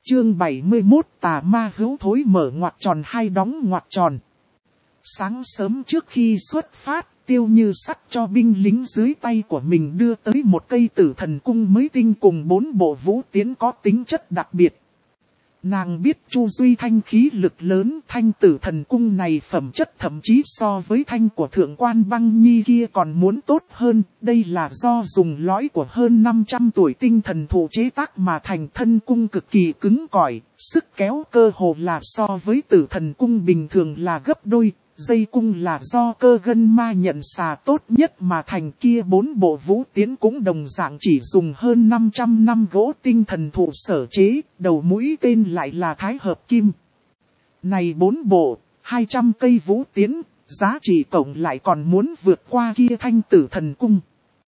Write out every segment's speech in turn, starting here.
Chương 71 tà ma hữu thối mở ngoặc tròn hai đóng ngoặc tròn. Sáng sớm trước khi xuất phát, Tiêu Như Sắc cho binh lính dưới tay của mình đưa tới một cây tử thần cung mới tinh cùng 4 bộ vũ tiến có tính chất đặc biệt. Nàng biết Chu Duy Thanh khí lực lớn, thanh tử thần cung này phẩm chất thậm chí so với thanh của thượng quan Băng Nhi kia còn muốn tốt hơn. Đây là do dùng lõi của hơn 500 tuổi tinh thần thụ chế tác mà thành, thân cung cực kỳ cứng cỏi, sức kéo cơ hồ là so với tử thần cung bình thường là gấp đôi. Dây cung là do cơ gân ma nhận xà tốt nhất mà thành, kia 4 bộ vũ tiến cũng đồng dạng chỉ dùng hơn 500 năm gỗ tinh thần thụ sở chế, đầu mũi tên lại là thái hợp kim. Này 4 bộ, 200 cây vũ tiến, giá trị cộng lại còn muốn vượt qua kia thanh tử thần cung.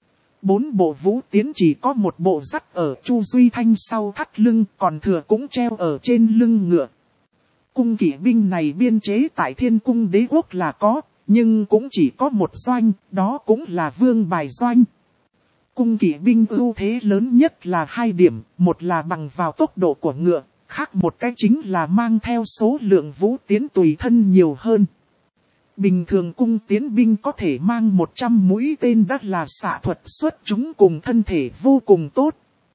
4 bộ vũ tiến chỉ có một bộ dắt ở Chu Duy Thanh sau thắt lưng, còn thừa cũng treo ở trên lưng ngựa. Cung kỵ binh này biên chế tại Thiên Cung Đế Quốc là có, nhưng cũng chỉ có một doanh, đó cũng là Vương Bài doanh. Cung kỵ binh ưu thế lớn nhất là 2 điểm, một là bằng vào tốc độ của ngựa, khác một cái chính là mang theo số lượng vũ tiến tùy thân nhiều hơn. Bình thường cung tiến binh có thể mang 100 mũi tên, đã là xạ thuật xuất chúng cùng thân thể vô cùng tốt.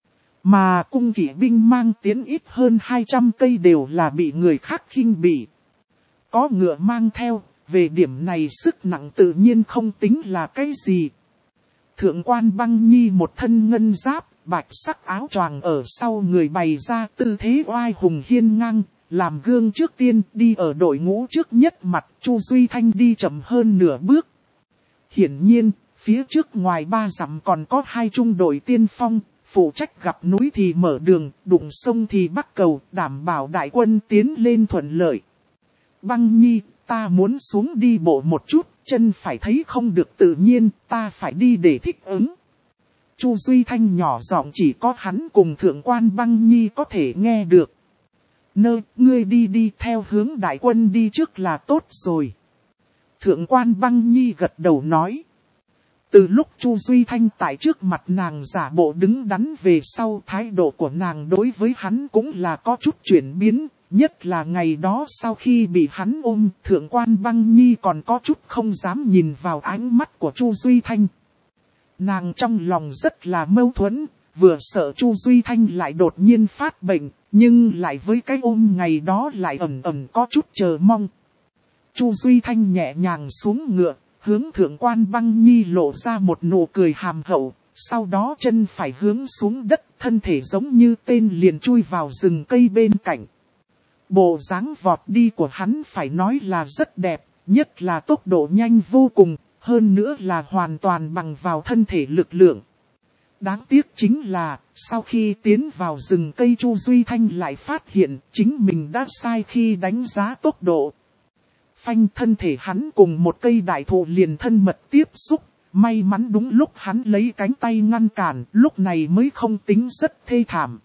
Mà cung kỵ binh mang tiến ít hơn 200 cây đều là bị người khác khinh bỉ. Có ngựa mang theo, về điểm này sức nặng tự nhiên không tính là cái gì. Thượng quan Băng Nhi một thân ngân giáp, bạch sắc áo choàng ở sau người bày ra tư thế oai hùng hiên ngang, làm gương trước tiên, đi ở đội ngũ trước nhất mặt. Chu Duy Thanh đi chậm hơn nửa bước. Hiển nhiên, phía trước ngoài 3 dặm còn có 2 trung đội tiên phong. Phụ trách gặp núi thì mở đường, đụng sông thì bắt cầu, đảm bảo đại quân tiến lên thuận lợi. Băng Nhi, ta muốn xuống đi bộ một chút, chân phải thấy không được tự nhiên, ta phải đi để thích ứng. Chu Duy Thanh nhỏ giọng chỉ có hắn cùng thượng quan Băng Nhi có thể nghe được. Ngươi đi theo hướng đại quân đi trước là tốt rồi. Thượng quan Băng Nhi gật đầu nói. Từ lúc Chu Duy Thanh tại trước mặt nàng giả bộ đứng đắn về sau, thái độ của nàng đối với hắn cũng là có chút chuyển biến, nhất là ngày đó sau khi bị hắn ôm, thượng quan Băng Nhi còn có chút không dám nhìn vào ánh mắt của Chu Duy Thanh. Nàng trong lòng rất là mâu thuẫn, vừa sợ Chu Duy Thanh lại đột nhiên phát bệnh, nhưng lại với cái ôm ngày đó lại ẩn ẩn có chút chờ mong. Chu Duy Thanh nhẹ nhàng xuống ngựa, hướng thượng quan Băng Nhi lộ ra một nụ cười hàm hậu, sau đó chân phải hướng xuống đất, thân thể giống như tên liền chui vào rừng cây bên cạnh. Bộ dáng vọt đi của hắn phải nói là rất đẹp, nhất là tốc độ nhanh vô cùng, hơn nữa là hoàn toàn bằng vào thân thể lực lượng. Đáng tiếc chính là, sau khi tiến vào rừng cây, Chu Duy Thanh lại phát hiện chính mình đã sai khi đánh giá tốc độ. Phanh, thân thể hắn cùng một cây đại thụ liền thân mật tiếp xúc, may mắn đúng lúc hắn lấy cánh tay ngăn cản, lúc này mới không tính rất thê thảm.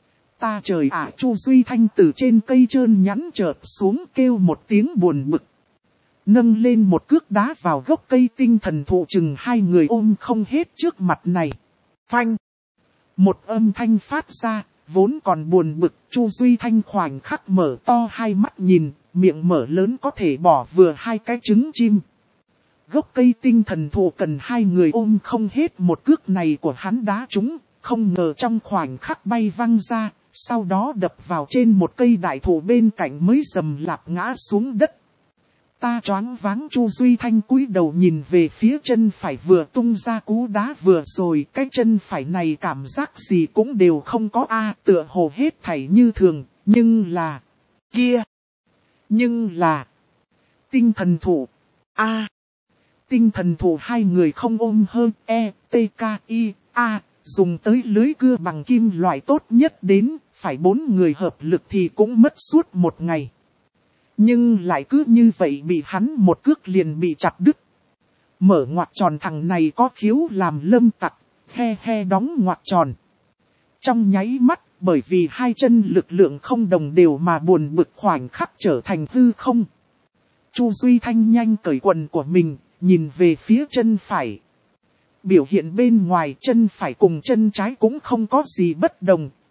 Ta trời ạ! Chu Duy Thanh từ trên cây trơn nhẵn chợt xuống kêu một tiếng buồn bực. Nâng lên một cước đá vào gốc cây tinh thần thụ, chừng 2 người ôm không hết trước mặt này. Phanh! Một âm thanh phát ra, vốn còn buồn bực, Chu Duy Thanh khoảnh khắc mở to hai mắt nhìn, miệng mở lớn có thể bỏ vừa 2 cái trứng chim. Gốc cây tinh thần thụ cần 2 người ôm không hết, một cước này của hắn đá trúng, không ngờ trong khoảnh khắc bay văng ra, sau đó đập vào trên một cây đại thụ bên cạnh mới rầm lạp ngã xuống đất. Ta choáng váng. Chu Duy Thanh cúi đầu nhìn về phía chân phải vừa tung ra cú đá vừa rồi, cái chân phải này cảm giác gì cũng đều không có tựa hồ hết thảy như thường, nhưng là tinh thần thụ tinh thần thụ 2 người không ôm hơn dùng tới lưới cưa bằng kim loại tốt nhất đến, phải 4 người hợp lực thì cũng mất suốt 1 ngày. Nhưng lại cứ như vậy bị hắn một cước liền bị chặt đứt. Mở ngoặc tròn, thằng này có khiếu làm lâm tặc, đóng ngoặc tròn. Trong nháy mắt, bởi vì 2 chân lực lượng không đồng đều mà buồn bực khoảnh khắc trở thành hư không. Chu Duy Thanh nhanh cởi quần của mình, nhìn về phía chân phải. Biểu hiện bên ngoài chân phải cùng chân trái cũng không có gì bất đồng,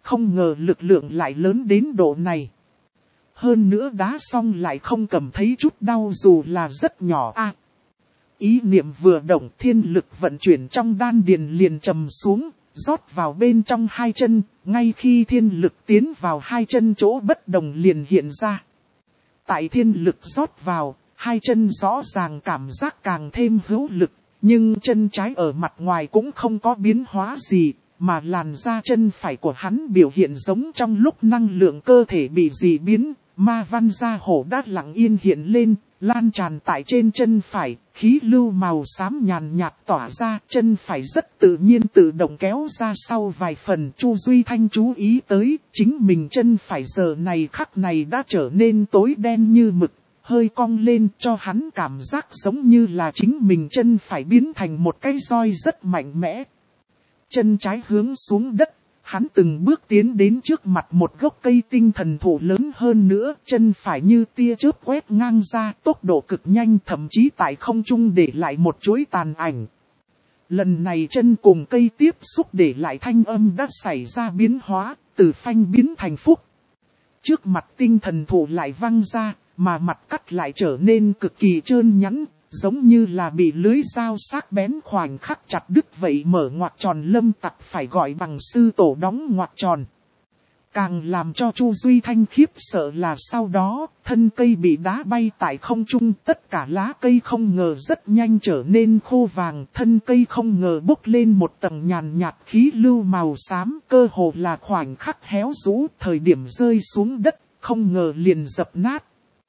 không ngờ lực lượng lại lớn đến độ này. Hơn nữa đá xong lại không cảm thấy chút đau dù là rất nhỏ a. Ý niệm vừa động, thiên lực vận chuyển trong đan điền liền trầm xuống, rót vào bên trong hai chân, ngay khi thiên lực tiến vào hai chân chỗ bất đồng liền hiện ra. Tại thiên lực rót vào, hai chân rõ ràng cảm giác càng thêm hữu lực, nhưng chân trái ở mặt ngoài cũng không có biến hóa gì, mà làn da chân phải của hắn biểu hiện giống trong lúc năng lượng cơ thể bị dị biến, ma văn da hổ đã lặng yên hiện lên, lan tràn tại trên chân phải, khí lưu màu xám nhàn nhạt tỏa ra, chân phải rất tự nhiên tự động kéo ra sau vài phần. Chu Duy Thanh chú ý tới, chính mình chân phải giờ này khắc này đã trở nên tối đen như mực, hơi cong lên cho hắn cảm giác giống như là chính mình chân phải biến thành một cái roi rất mạnh mẽ. Chân trái hướng xuống đất, hắn từng bước tiến đến trước mặt một gốc cây tinh thần thụ lớn hơn nữa, chân phải như tia chớp quét ngang ra, tốc độ cực nhanh, thậm chí tại không trung để lại một chuỗi tàn ảnh. Lần này chân cùng cây tiếp xúc để lại thanh âm đã xảy ra biến hóa, từ phanh biến thành phúc. Trước mặt tinh thần thụ lại văng ra, mà mặt cắt lại trở nên cực kỳ trơn nhẵn, giống như là bị lưới dao sắc bén khoảnh khắc chặt đứt vậy. Mở ngoặc tròn Lâm Tặc phải gọi bằng sư tổ đóng ngoặc tròn. Càng làm cho Chu Duy Thanh khiếp sợ là sau đó, thân cây bị đá bay tại không trung, tất cả lá cây không ngờ rất nhanh trở nên khô vàng, thân cây không ngờ bốc lên một tầng nhàn nhạt khí lưu màu xám, cơ hồ là khoảnh khắc héo rũ, thời điểm rơi xuống đất, không ngờ liền dập nát.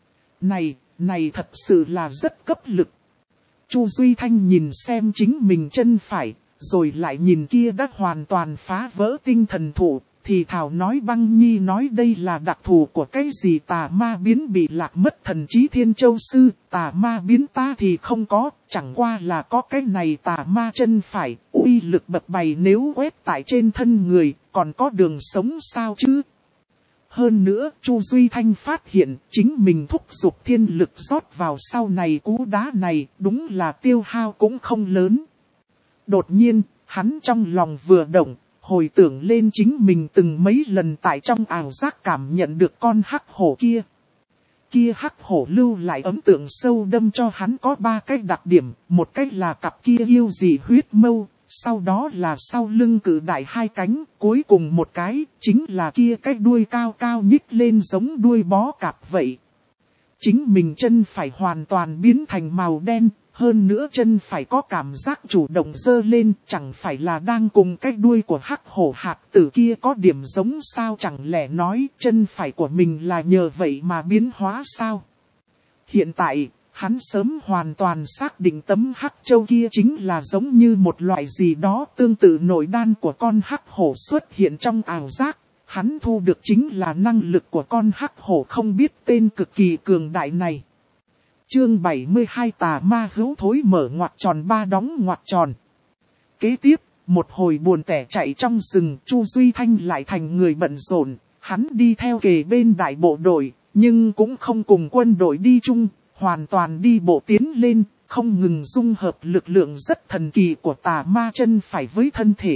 Này thật sự là rất cấp lực. Chu Duy Thanh nhìn xem chính mình chân phải, rồi lại nhìn kia đã hoàn toàn phá vỡ tinh thần thụ, thì thảo nói Băng Nhi nói đây là đặc thù của cái gì tà ma biến bị lạc mất thần trí Thiên Châu Sư, tà ma biến ta thì không có, chẳng qua là có cái này tà ma chân phải, uy lực bậc bày nếu quét tại trên thân người, còn có đường sống sao chứ? Hơn nữa, Chu Duy Thanh phát hiện chính mình thúc giục thiên lực rót vào sau này cú đá này, đúng là tiêu hao cũng không lớn. Đột nhiên, hắn trong lòng vừa động, hồi tưởng lên chính mình từng mấy lần tại trong ảo giác cảm nhận được con hắc hổ kia. Kia hắc hổ lưu lại ấn tượng sâu đâm cho hắn có 3 cái đặc điểm, một cách là cặp kia yêu dị huyết mâu. Sau đó là sau lưng cự đại 2 cánh, cuối cùng một cái, chính là kia cái đuôi cao cao nhích lên giống đuôi bó cạp vậy. Chính mình chân phải hoàn toàn biến thành màu đen, hơn nữa chân phải có cảm giác chủ động dơ lên, chẳng phải là đang cùng cái đuôi của hắc hổ hạt tử kia có điểm giống sao, chẳng lẽ nói chân phải của mình là nhờ vậy mà biến hóa sao? Hiện tại, hắn sớm hoàn toàn xác định tấm hắc châu kia chính là giống như một loại gì đó tương tự nội đan của con hắc hổ xuất hiện trong ảo giác. Hắn thu được chính là năng lực của con hắc hổ không biết tên cực kỳ cường đại này. Chương 72 tà ma hữu thối mở ngoặc tròn 3 đóng ngoặc tròn. Kế tiếp, một hồi buồn tẻ chạy trong rừng, Chu Duy Thanh lại thành người bận rộn. Hắn đi theo kề bên đại bộ đội, nhưng cũng không cùng quân đội đi chung. Hoàn toàn đi bộ tiến lên, không ngừng dung hợp lực lượng rất thần kỳ của tà ma chân phải với thân thể.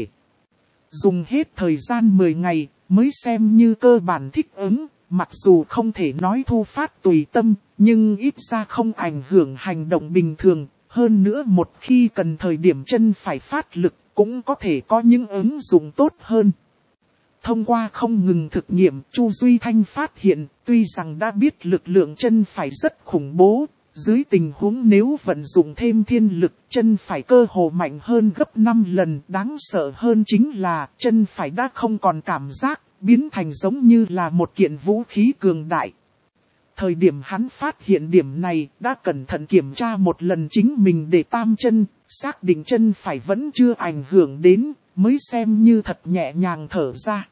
Dùng hết thời gian 10 ngày, mới xem như cơ bản thích ứng, mặc dù không thể nói thu phát tùy tâm, nhưng ít ra không ảnh hưởng hành động bình thường. Hơn nữa một khi cần thời điểm chân phải phát lực, cũng có thể có những ứng dụng tốt hơn. Thông qua không ngừng thực nghiệm, Chu Duy Thanh phát hiện, tuy rằng đã biết lực lượng chân phải rất khủng bố, dưới tình huống nếu vận dụng thêm thiên lực, chân phải cơ hồ mạnh hơn gấp 5 lần. Đáng sợ hơn chính là, chân phải đã không còn cảm giác, biến thành giống như là một kiện vũ khí cường đại. Thời điểm hắn phát hiện điểm này, đã cẩn thận kiểm tra một lần chính mình để tam chân, xác định chân phải vẫn chưa ảnh hưởng đến, mới xem như thật nhẹ nhàng thở ra.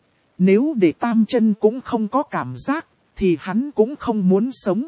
Nếu để tam chân cũng không có cảm giác, thì hắn cũng không muốn sống.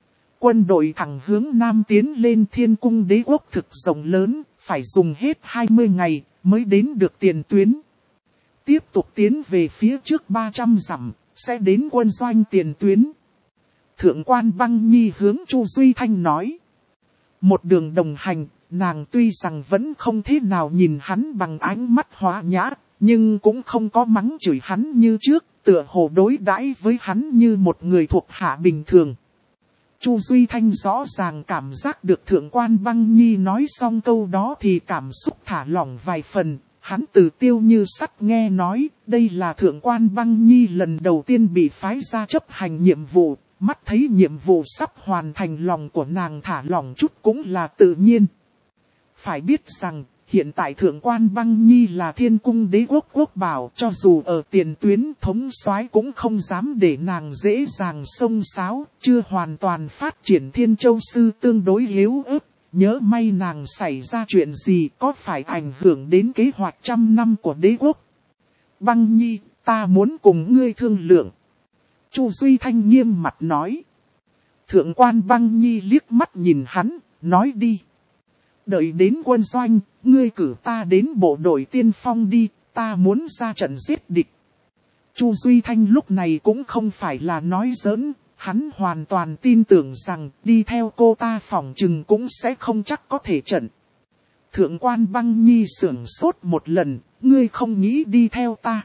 Quân đội thẳng hướng nam tiến lên Thiên Cung Đế quốc thực rộng lớn, phải dùng hết 20 ngày mới đến được tiền tuyến. Tiếp tục tiến về phía trước 300 dặm, sẽ đến quân doanh tiền tuyến. Thượng quan Băng Nhi hướng Chu Duy Thanh nói. Một đường đồng hành, nàng tuy rằng vẫn không thế nào nhìn hắn bằng ánh mắt hóa nhã, Nhưng cũng không có mắng chửi hắn như trước, tựa hồ đối đãi với hắn như một người thuộc hạ bình thường. Chu Duy Thanh rõ ràng cảm giác được Thượng quan Băng Nhi nói xong câu đó thì cảm xúc thả lỏng vài phần. Hắn từ Tiêu Như Sắt nghe nói, đây là Thượng quan Băng Nhi lần đầu tiên bị phái ra chấp hành nhiệm vụ, mắt thấy nhiệm vụ sắp hoàn thành, lòng của nàng thả lỏng chút cũng là tự nhiên. Phải biết rằng, hiện tại Thượng quan Băng Nhi là Thiên Cung Đế Quốc quốc bảo, cho dù ở tiền tuyến thống soái cũng không dám để nàng dễ dàng xông xáo, chưa hoàn toàn phát triển Thiên Châu Sư tương đối yếu ớt. Nhớ may nàng xảy ra chuyện gì có phải ảnh hưởng đến kế hoạch 100 năm của đế quốc. Băng Nhi, ta muốn cùng ngươi thương lượng. Chu Duy Thanh nghiêm mặt nói. Thượng quan Băng Nhi liếc mắt nhìn hắn, nói đi. Đợi đến quân doanh, ngươi cử ta đến bộ đội tiên phong đi, ta muốn ra trận giết địch. Chu Duy Thanh lúc này cũng không phải là nói giỡn. Hắn hoàn toàn tin tưởng rằng đi theo cô ta phỏng chừng cũng sẽ không chắc có thể trận. Thượng quan Băng Nhi sửng sốt một lần, ngươi không nghĩ đi theo ta.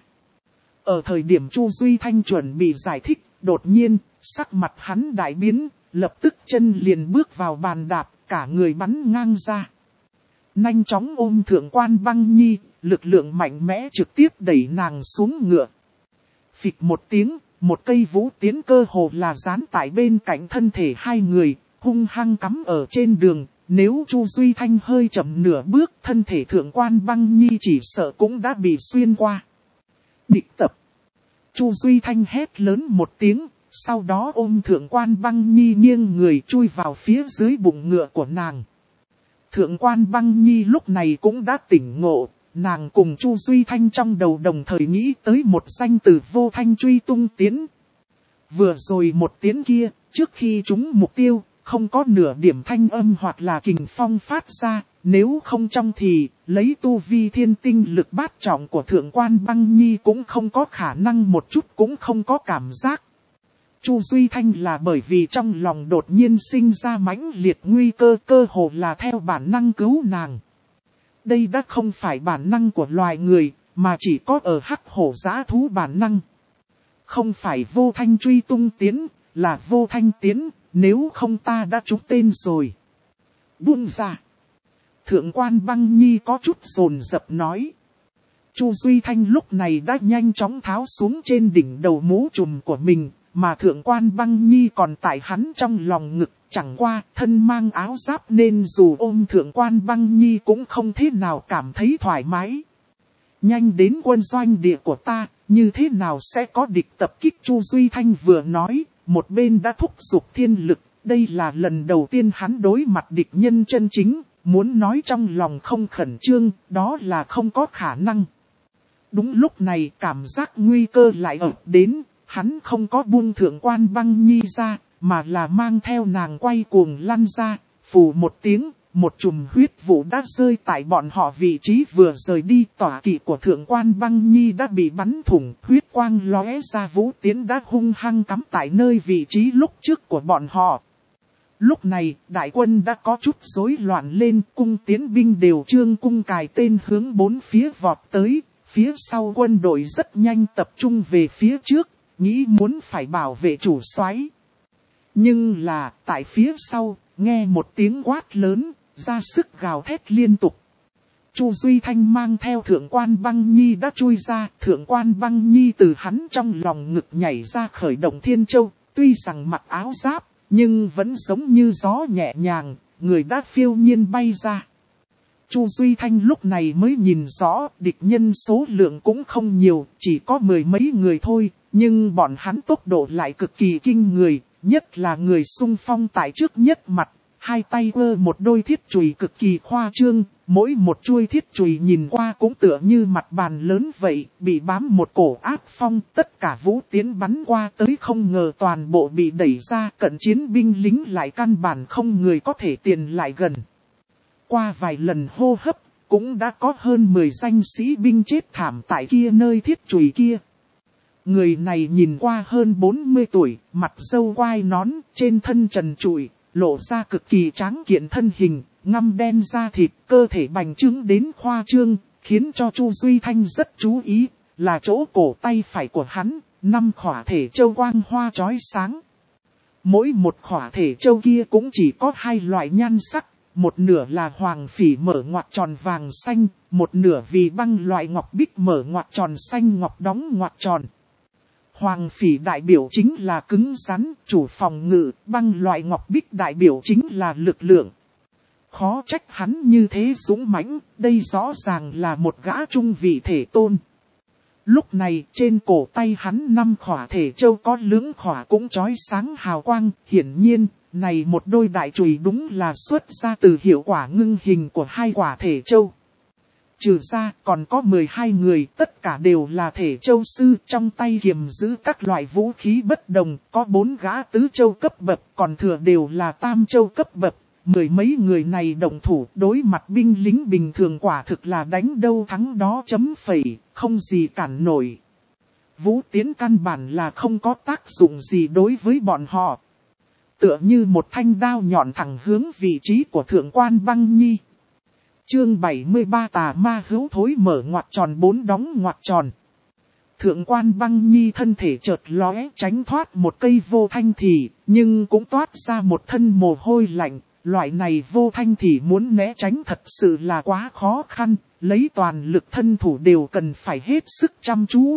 Ở thời điểm Chu Duy Thanh chuẩn bị giải thích, đột nhiên, sắc mặt hắn đại biến, lập tức chân liền bước vào bàn đạp, cả người bắn ngang ra. Nhanh chóng ôm Thượng quan Băng Nhi, lực lượng mạnh mẽ trực tiếp đẩy nàng xuống ngựa. Phịch một tiếng. Một cây vũ tiến cơ hồ là dán tại bên cạnh thân thể hai người, hung hăng cắm ở trên đường. Nếu Chu Duy Thanh hơi chậm nửa bước, thân thể Thượng quan Băng Nhi chỉ sợ cũng đã bị xuyên qua. Địch tập. Chu Duy Thanh hét lớn một tiếng, sau đó ôm Thượng quan Băng Nhi nghiêng người chui vào phía dưới bụng ngựa của nàng. Thượng quan Băng Nhi lúc này cũng đã tỉnh ngộ. Nàng cùng Chu Duy Thanh trong đầu đồng thời nghĩ tới một danh từ Vô Thanh truy tung tiến. Vừa rồi một tiến kia, trước khi trúng mục tiêu, không có nửa điểm thanh âm hoặc là kình phong phát ra, nếu không trong thì, lấy tu vi thiên tinh lực bát trọng của Thượng quan Băng Nhi cũng không có khả năng một chút cũng không có cảm giác. Chu Duy Thanh là bởi vì trong lòng đột nhiên sinh ra mãnh liệt nguy cơ, cơ hồ là theo bản năng cứu nàng. Đây đã không phải bản năng của loài người, mà chỉ có ở hắc hổ dã thú bản năng. Không phải Vô Thanh truy tung tiến, là Vô Thanh tiến, nếu không ta đã trúng tên rồi. Buông ra. Thượng quan Băng Nhi có chút dồn dập nói. Chu Duy Thanh lúc này đã nhanh chóng tháo xuống trên đỉnh đầu mũ trùm của mình, mà Thượng quan Băng Nhi còn tại hắn trong lòng ngực. Chẳng qua thân mang áo giáp nên dù ôm Thượng quan Băng Nhi cũng không thế nào cảm thấy thoải mái. Nhanh đến quân doanh địa của ta, như thế nào sẽ có địch tập kích? Chu Duy Thanh vừa nói, một bên đã thúc giục thiên lực. Đây là lần đầu tiên hắn đối mặt địch nhân chân chính, muốn nói trong lòng không khẩn trương, đó là không có khả năng. Đúng lúc này cảm giác nguy cơ lại ập đến, hắn không có buông Thượng quan Băng Nhi ra. Mà là mang theo nàng quay cuồng lăn ra, phù một tiếng, một chùm huyết vụ đã rơi tại bọn họ vị trí vừa rời đi. Tỏa kỵ của Thượng quan Băng Nhi đã bị bắn thủng, huyết quang lóe ra, vũ tiến đã hung hăng cắm tại nơi vị trí lúc trước của bọn họ. Lúc này, đại quân đã có chút rối loạn lên, cung tiến binh đều trương cung cài tên hướng bốn phía vọt tới, phía sau quân đội rất nhanh tập trung về phía trước, nghĩ muốn phải bảo vệ chủ soái. Nhưng là, tại phía sau, nghe một tiếng quát lớn, ra sức gào thét liên tục. Chu Duy Thanh mang theo Thượng quan Băng Nhi đã chui ra, Thượng quan Băng Nhi từ hắn trong lòng ngực nhảy ra khởi động Thiên Châu, tuy rằng mặc áo giáp, nhưng vẫn giống như gió nhẹ nhàng, người đã phiêu nhiên bay ra. Chu Duy Thanh lúc này mới nhìn rõ, địch nhân số lượng cũng không nhiều, chỉ có 10 mấy người thôi, nhưng bọn hắn tốc độ lại cực kỳ kinh người. Nhất là người xung phong tại trước nhất mặt, hai tay ơ một đôi thiết chùy cực kỳ khoa trương, mỗi một chuôi thiết chùy nhìn qua cũng tựa như mặt bàn lớn vậy, bị bám một cổ áp phong, tất cả vũ tiến bắn qua tới không ngờ toàn bộ bị đẩy ra, cận chiến binh lính lại căn bản không người có thể tiền lại gần. Qua vài lần hô hấp, cũng đã có hơn 10 danh sĩ binh chết thảm tại kia nơi thiết chùy kia. Người này nhìn qua hơn 40 tuổi, mặt râu quai nón, trên thân trần trụi, lộ ra cực kỳ tráng kiện thân hình, ngăm đen da thịt, cơ thể bành trướng đến khoa trương, khiến cho Chu Duy Thanh rất chú ý, là chỗ cổ tay phải của hắn, 5 khỏa thể châu quang hoa chói sáng. Mỗi một khỏa thể châu kia cũng chỉ có 2 loại nhan sắc, một nửa là hoàng phỉ mở ngoặc tròn vàng xanh, một nửa vì băng loại ngọc bích mở ngoặc tròn xanh ngọc đóng ngoặc tròn. Hoàng phỉ đại biểu chính là cứng rắn, chủ phòng ngự, băng loại ngọc bích đại biểu chính là lực lượng. Khó trách hắn như thế dũng mãnh, đây rõ ràng là một gã trung vị thể tôn. Lúc này trên cổ tay hắn 5 khỏa thể châu có lưỡng khỏa cũng chói sáng hào quang, hiển nhiên, này một đôi đại chùy đúng là xuất ra từ hiệu quả ngưng hình của 2 quả thể châu. Trừ ra còn có 12 người, tất cả đều là thể châu sư, trong tay kiềm giữ các loại vũ khí bất đồng, có 4 gã tứ châu cấp bậc, còn thừa đều là tam châu cấp bậc. 10 mấy người này động thủ đối mặt binh lính bình thường quả thực là đánh đâu thắng đó chấm phẩy, không gì cản nổi. Vũ tiến căn bản là không có tác dụng gì đối với bọn họ. Tựa như một thanh đao nhọn thẳng hướng vị trí của thượng quan băng nhi. Chương 73 tà ma hữu thối mở ngoặc tròn 4 đóng ngoặc tròn. Thượng quan băng nhi thân thể chợt lóe tránh thoát một cây vô thanh thì, nhưng cũng toát ra một thân mồ hôi lạnh. Loại này vô thanh thì muốn né tránh thật sự là quá khó khăn, lấy toàn lực thân thủ đều cần phải hết sức chăm chú.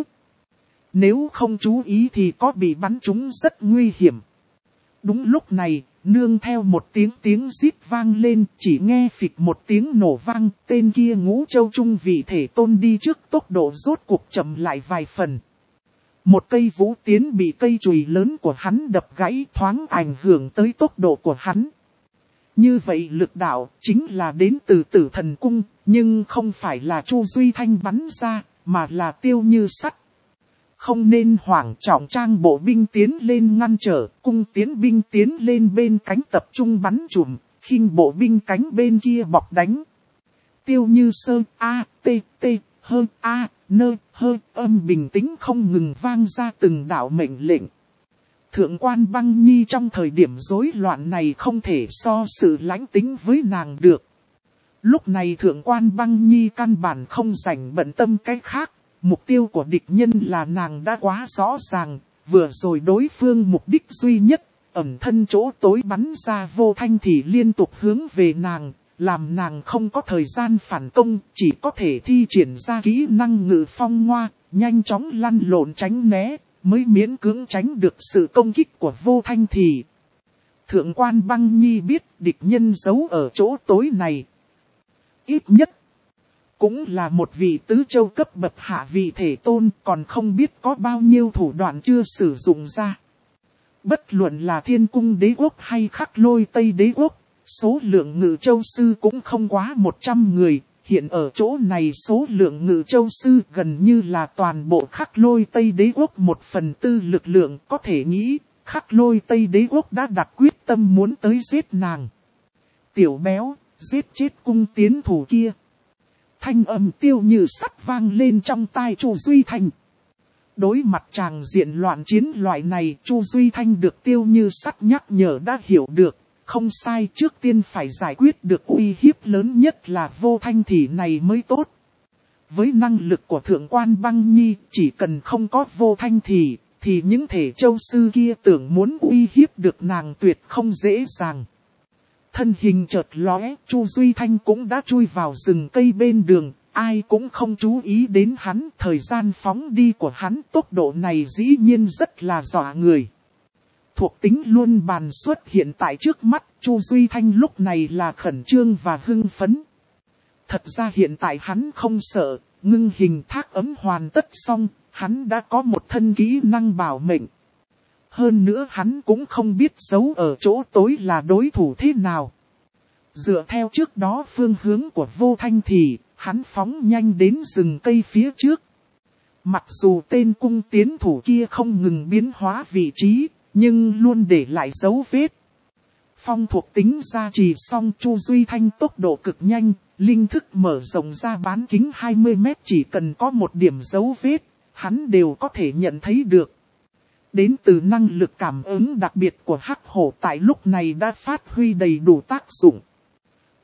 Nếu không chú ý thì có bị bắn trúng rất nguy hiểm. Đúng lúc này, nương theo một tiếng rít vang lên, chỉ nghe phịch một tiếng nổ vang, tên kia Ngũ Châu trung vị thể tôn đi trước tốc độ rốt cuộc chậm lại vài phần. Một cây vũ tiến bị cây chùy lớn của hắn đập gãy thoáng ảnh hưởng tới tốc độ của hắn. Như vậy lực đạo chính là đến từ Tử Thần Cung, nhưng không phải là Chu Duy Thanh bắn ra, mà là Tiêu Như Sắt. Không nên hoảng trọng trang bộ binh tiến lên ngăn trở, cung tiến binh tiến lên bên cánh tập trung bắn chùm, khinh bộ binh cánh bên kia bọc đánh. Tiêu Như Sơ, A, T, T, Hơ, A, Nơ, Hơ, âm bình tĩnh không ngừng vang ra từng đạo mệnh lệnh. Thượng quan băng nhi trong thời điểm rối loạn này không thể so sự lãnh tính với nàng được. Lúc này thượng quan băng nhi căn bản không rảnh bận tâm cái khác. Mục tiêu của địch nhân là nàng đã quá rõ ràng. Vừa rồi đối phương mục đích duy nhất, ẩn thân chỗ tối bắn ra vô thanh thì liên tục hướng về nàng. Làm nàng không có thời gian phản công, chỉ có thể thi triển ra kỹ năng ngự phong ngoa, nhanh chóng lăn lộn tránh né. Mới miễn cưỡng tránh được sự công kích của vô thanh thì. Thượng quan băng nhi biết địch nhân giấu ở chỗ tối này. Ít nhất, cũng là một vị tứ châu cấp bậc hạ vị thể tôn, còn không biết có bao nhiêu thủ đoạn chưa sử dụng ra. Bất luận là Thiên Cung Đế Quốc hay Khắc Lôi Tây Đế Quốc, số lượng ngự châu sư cũng không quá 100 người. Hiện ở chỗ này số lượng ngự châu sư gần như là toàn bộ Khắc Lôi Tây Đế Quốc 1/4 lực lượng, có thể nghĩ, Khắc Lôi Tây Đế Quốc đã đặt quyết tâm muốn tới giết nàng. Tiểu béo, giết chết cung tiến thủ kia. Thanh âm Tiêu Như Sắt vang lên trong tai Chu Duy Thanh. Đối mặt tràng diện loạn chiến loại này, Chu Duy Thanh được Tiêu Như Sắt nhắc nhở đã hiểu được. Không sai, trước tiên phải giải quyết được uy hiếp lớn nhất là vô thanh thì này mới tốt. Với năng lực của thượng quan băng nhi, chỉ cần không có vô thanh thì những thể châu sư kia tưởng muốn uy hiếp được nàng tuyệt không dễ dàng. Thân hình chợt lóe, Chu Duy Thanh cũng đã chui vào rừng cây bên đường, ai cũng không chú ý đến hắn. Thời gian phóng đi của hắn tốc độ này dĩ nhiên rất là dọa người. Thuộc tính luân bàn xuất hiện tại trước mắt, Chu Duy Thanh lúc này là khẩn trương và hưng phấn. Thật ra hiện tại hắn không sợ, ngưng hình thác ấm hoàn tất xong, hắn đã có một thân kỹ năng bảo mệnh. Hơn nữa hắn cũng không biết giấu ở chỗ tối là đối thủ thế nào. Dựa theo trước đó phương hướng của vô thanh thì, hắn phóng nhanh đến rừng cây phía trước. Mặc dù tên cung tiến thủ kia không ngừng biến hóa vị trí, nhưng luôn để lại dấu vết. Phong thuộc tính gia trì xong, Chu Duy Thanh tốc độ cực nhanh, linh thức mở rộng ra bán kính 20 mét, chỉ cần có một điểm dấu vết, hắn đều có thể nhận thấy được. Đến từ năng lực cảm ứng đặc biệt của Hắc Hổ tại lúc này đã phát huy đầy đủ tác dụng.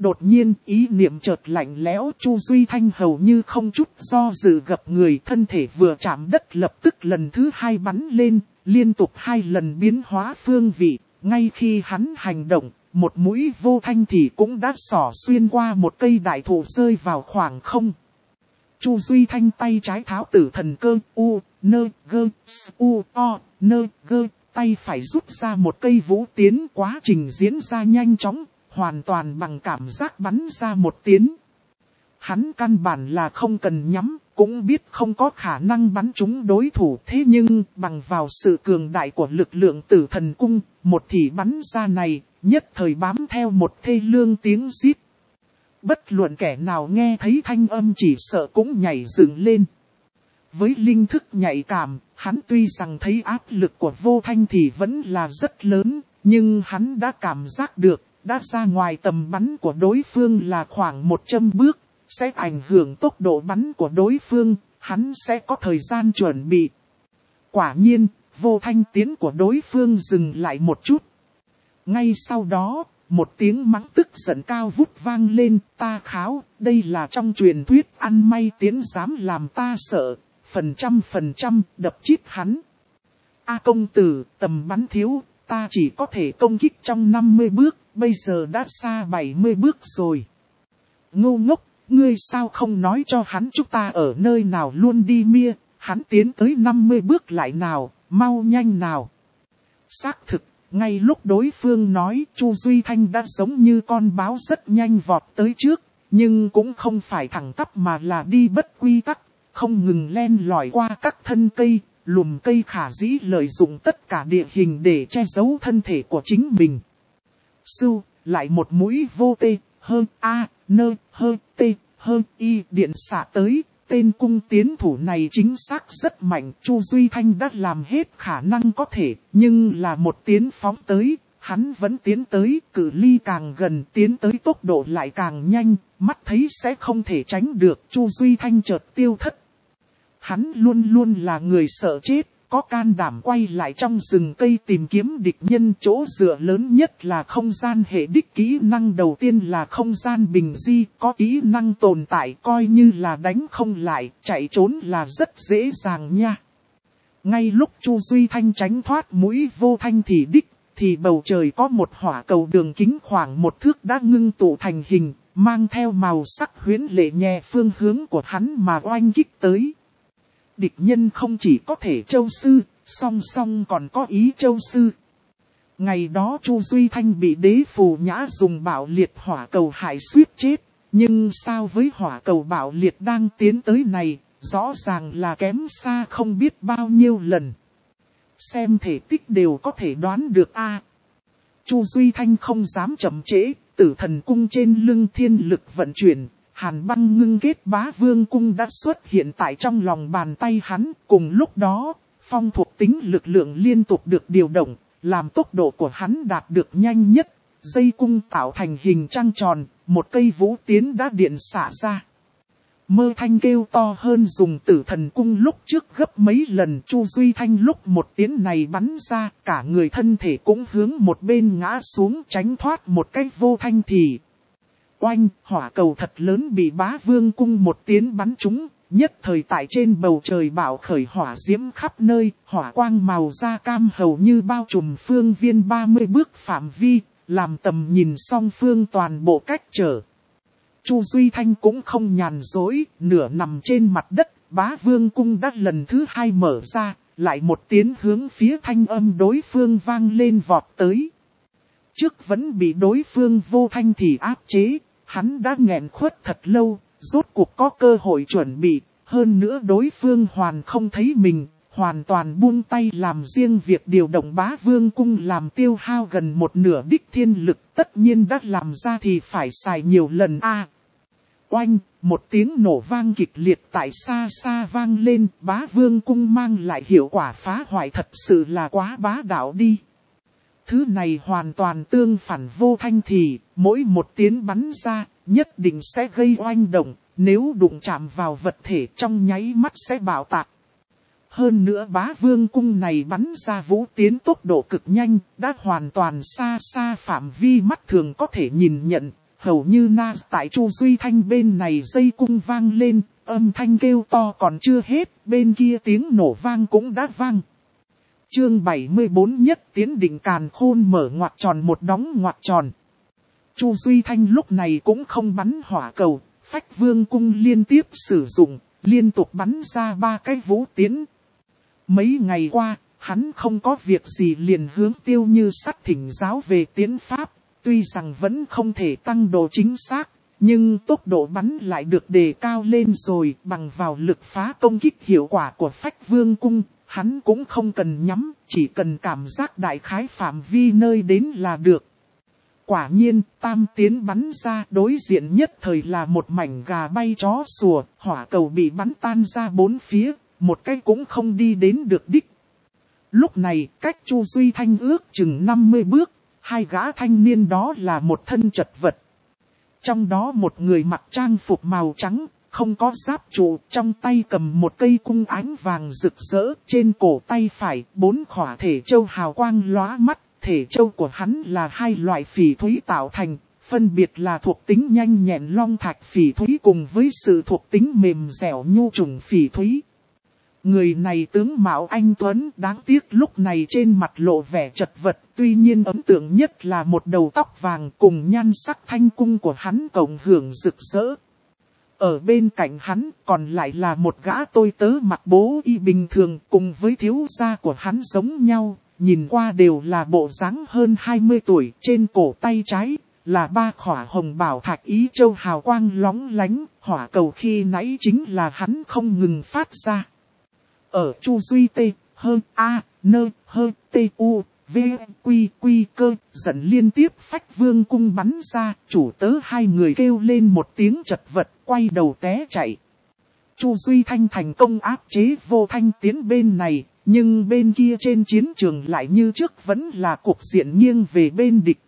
Đột nhiên ý niệm chợt lạnh lẽo, Chu Duy Thanh hầu như không chút do dự gập người, thân thể vừa chạm đất lập tức lần thứ hai bắn lên, liên tục 2 lần biến hóa phương vị. Ngay khi hắn hành động, một mũi vô thanh thì cũng đã xỏ xuyên qua một cây đại thụ rơi vào khoảng không. Chu Duy Thanh tay trái tháo tử thần cơ, tay phải rút ra một cây vũ tiến, quá trình diễn ra nhanh chóng, hoàn toàn bằng cảm giác bắn ra một tiến. Hắn căn bản là không cần nhắm, cũng biết không có khả năng bắn trúng đối thủ, thế nhưng bằng vào sự cường đại của lực lượng tử thần cung, một thì bắn ra này, nhất thời bám theo một thê lương tiếng rít. Bất luận kẻ nào nghe thấy thanh âm chỉ sợ cũng nhảy dựng lên. Với linh thức nhạy cảm, hắn tuy rằng thấy áp lực của vô thanh thì vẫn là rất lớn, nhưng hắn đã cảm giác được, đã ra ngoài tầm bắn của đối phương là khoảng 100 bước, sẽ ảnh hưởng tốc độ bắn của đối phương, hắn sẽ có thời gian chuẩn bị. Quả nhiên, vô thanh tiến của đối phương dừng lại một chút. Ngay sau đó, một tiếng mắng tức giận cao vút vang lên, ta kháo, đây là trong truyền thuyết ăn may tiến dám làm ta sợ, 100% đập chít hắn. A công tử, tầm bắn thiếu, ta chỉ có thể công kích trong 50 bước, bây giờ đã xa 70 bước rồi. Ngu ngốc, ngươi sao không nói cho hắn chúng ta ở nơi nào luôn đi mia, hắn tiến tới 50 bước lại nào, mau nhanh nào. Xác thực, ngay lúc đối phương nói, Chu Duy Thanh đã giống như con báo rất nhanh vọt tới trước, nhưng cũng không phải thẳng tắp mà là đi bất quy tắc, không ngừng len lỏi qua các thân cây, lùm cây khả dĩ lợi dụng tất cả địa hình để che giấu thân thể của chính mình. Sưu, lại một mũi vô tê, hơn A, nơ, hơi tê, hơn Y điện xạ tới. Tên cung tiến thủ này chính xác rất mạnh, Chu Duy Thanh đã làm hết khả năng có thể, nhưng là một tiến phóng tới, hắn vẫn tiến tới, cự ly càng gần tiến tới tốc độ lại càng nhanh, mắt thấy sẽ không thể tránh được, Chu Duy Thanh chợt tiêu thất. Hắn luôn luôn là người sợ chết, có can đảm quay lại trong rừng cây tìm kiếm địch nhân, chỗ dựa lớn nhất là không gian hệ đích, kỹ năng đầu tiên là không gian bình di, có kỹ năng tồn tại coi như là đánh không lại, chạy trốn là rất dễ dàng nha. Ngay lúc Chu Duy Thanh tránh thoát mũi vô thanh thì bầu trời có một hỏa cầu đường kính khoảng 1 thước đã ngưng tụ thành hình, mang theo màu sắc huyễn lệ nhẹ phương hướng của hắn mà oanh kích tới. Địch nhân không chỉ có thể châu sư, song song còn có ý châu sư. Ngày đó Chu Duy Thanh bị đế phù nhã dùng bạo liệt hỏa cầu hại suýt chết. Nhưng sao với hỏa cầu bạo liệt đang tiến tới này, rõ ràng là kém xa không biết bao nhiêu lần. Xem thể tích đều có thể đoán được a. Chu Duy Thanh không dám chậm trễ, tử thần cung trên lưng thiên lực vận chuyển. Hàn băng ngưng kết bá vương cung đã xuất hiện tại trong lòng bàn tay hắn. Cùng lúc đó, phong thuộc tính lực lượng liên tục được điều động, làm tốc độ của hắn đạt được nhanh nhất. Dây cung tạo thành hình trăng tròn, một cây vũ tiến đã điện xả ra. Mơ Thanh kêu to hơn dùng tử thần cung lúc trước gấp mấy lần. Chu Duy Thanh lúc một tiến này bắn ra, cả người thân thể cũng hướng một bên ngã xuống, tránh thoát một cái vô thanh thì. Oanh, hỏa cầu thật lớn bị bá vương cung một tiến bắn trúng, nhất thời tại trên bầu trời bạo khởi hỏa diễm khắp nơi, hỏa quang màu da cam hầu như bao trùm phương viên 30 bước phạm vi, làm tầm nhìn song phương toàn bộ cách trở. Chu Duy Thanh cũng không nhàn dối, nửa nằm trên mặt đất, bá vương cung đã lần thứ 2 mở ra, lại một tiến hướng phía thanh âm đối phương vang lên vọt tới. Trước vẫn bị đối phương vô thanh thì áp chế, hắn đã nghẹn khuất thật lâu, rốt cuộc có cơ hội chuẩn bị, hơn nữa đối phương hoàn không thấy mình, hoàn toàn buông tay làm riêng việc điều động bá vương cung làm tiêu hao gần một nửa đích thiên lực, tất nhiên đã làm ra thì phải xài nhiều lần a. Oanh, một tiếng nổ vang kịch liệt tại xa xa vang lên, bá vương cung mang lại hiệu quả phá hoại thật sự là quá bá đạo đi. Thứ này hoàn toàn tương phản vô thanh thì, mỗi một tiếng bắn ra, nhất định sẽ gây oanh động, nếu đụng chạm vào vật thể trong nháy mắt sẽ bạo tạc. Hơn nữa bá vương cung này bắn ra vũ tiến tốc độ cực nhanh, đã hoàn toàn xa xa phạm vi mắt thường có thể nhìn nhận, Hầu như na tại Chu Duy Thanh bên này dây cung vang lên, âm thanh kêu to còn chưa hết, bên kia tiếng nổ vang cũng đã vang. Chương 74 nhất tiến định càn khôn mở ngoặc tròn một đóng ngoặc tròn. Chu Duy Thanh lúc này cũng không bắn hỏa cầu, Phách Vương cung liên tiếp sử dụng, liên tục bắn ra 3 cái vũ tiễn. Mấy ngày qua, hắn không có việc gì liền hướng Tiêu Như Sắt thỉnh giáo về tiến pháp, tuy rằng vẫn không thể tăng độ chính xác, nhưng tốc độ bắn lại được đề cao lên rồi. Bằng vào lực phá công kích hiệu quả của Phách Vương cung, hắn cũng không cần nhắm, chỉ cần cảm giác đại khái phạm vi nơi đến là được. Quả nhiên, tam tiến bắn ra, đối diện nhất thời là một mảnh gà bay chó sủa, hỏa cầu bị bắn tan ra 4 phía, một cái cũng không đi đến được đích. Lúc này, cách Chu Duy Thanh ước chừng 50 bước, 2 gã thanh niên đó là một thân chật vật. Trong đó một người mặc trang phục màu trắng, không có giáp trụ, trong tay cầm một cây cung ánh vàng rực rỡ, trên cổ tay phải 4 khỏa thể châu hào quang lóa mắt. Thể châu của hắn là 2 loại phỉ thúy tạo thành, phân biệt là thuộc tính nhanh nhẹn long thạch phỉ thúy cùng với sự thuộc tính mềm dẻo nhu trùng phỉ thúy. Người này tướng mạo anh tuấn, đáng tiếc lúc này trên mặt lộ vẻ chật vật, tuy nhiên ấn tượng nhất là một đầu tóc vàng cùng nhan sắc thanh cung của hắn cộng hưởng rực rỡ. Ở bên cạnh hắn còn lại là một gã tôi tớ mặc bố y bình thường cùng với thiếu gia của hắn giống nhau. Nhìn qua đều là bộ dáng hơn 20 tuổi, trên cổ tay trái là 3 khỏa hồng bảo thạch ý châu hào quang lóng lánh, hỏa cầu khi nãy chính là hắn không ngừng phát ra. Ở Chu Duy T, hơn A, nơ, hơn T, U, V, Quy, Quy cơ, dẫn liên tiếp Phách Vương cung bắn ra, chủ tớ 2 người kêu lên một tiếng chật vật, quay đầu té chạy. Chu Duy Thanh thành công áp chế Vô Thanh tiến bên này. Nhưng bên kia trên chiến trường lại như trước vẫn là cục diện nghiêng về bên địch.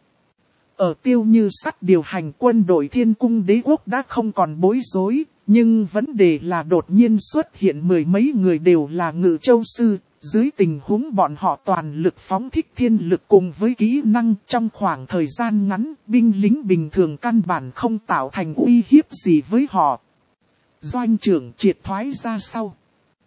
Ở Tiêu Như Sắt điều hành quân đội Thiên Cung Đế Quốc đã không còn bối rối, nhưng vấn đề là đột nhiên xuất hiện 10 mấy người đều là Ngự Châu Sư, dưới tình huống bọn họ toàn lực phóng thích thiên lực cùng với kỹ năng trong khoảng thời gian ngắn, binh lính bình thường căn bản không tạo thành uy hiếp gì với họ. Doanh trưởng triệt thoái ra sau.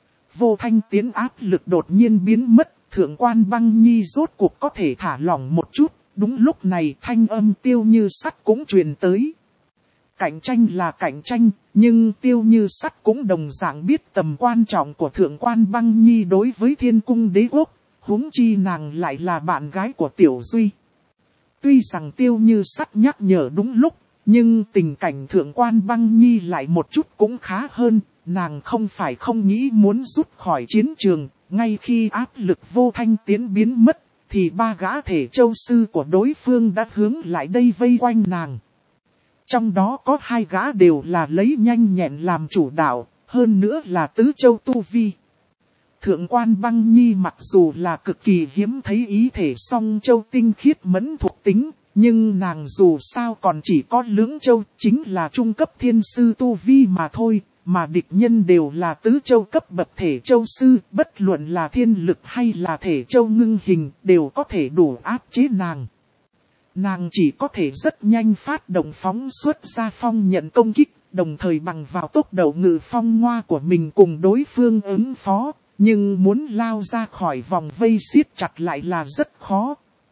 Vô Thanh tiến áp lực đột nhiên biến mất, Thượng quan Băng Nhi rốt cuộc có thể thả lỏng một chút, đúng lúc này thanh âm Tiêu Như Sắt cũng truyền tới. Cạnh tranh là cạnh tranh, nhưng Tiêu Như Sắt cũng đồng dạng biết tầm quan trọng của Thượng quan Băng Nhi đối với Thiên Cung Đế Quốc, huống chi nàng lại là bạn gái của Tiểu Duy. Tuy rằng Tiêu Như Sắt nhắc nhở đúng lúc, nhưng tình cảnh Thượng quan Băng Nhi lại một chút cũng khá hơn. Nàng không phải không nghĩ muốn rút khỏi chiến trường, ngay khi áp lực Vô Thanh tiến biến mất, thì 3 gã thể châu sư của đối phương đã hướng lại đây vây quanh nàng. Trong đó có 2 gã đều là lấy nhanh nhẹn làm chủ đạo, hơn nữa là tứ châu tu vi. Thượng quan Băng Nhi mặc dù là cực kỳ hiếm thấy ý thể song châu tinh khiết mẫn thuộc tính, nhưng nàng dù sao còn chỉ có lưỡng châu, chính là trung cấp thiên sư tu vi mà thôi. Mà địch nhân đều là tứ châu cấp bậc thể châu sư, bất luận là thiên lực hay là thể châu ngưng hình, đều có thể đủ áp chế nàng. Nàng chỉ có thể rất nhanh phát động phóng xuất ra phong nhận công kích, đồng thời bằng vào tốc độ ngự phong ngoa của mình cùng đối phương ứng phó, nhưng muốn lao ra khỏi vòng vây siết chặt lại là rất khó.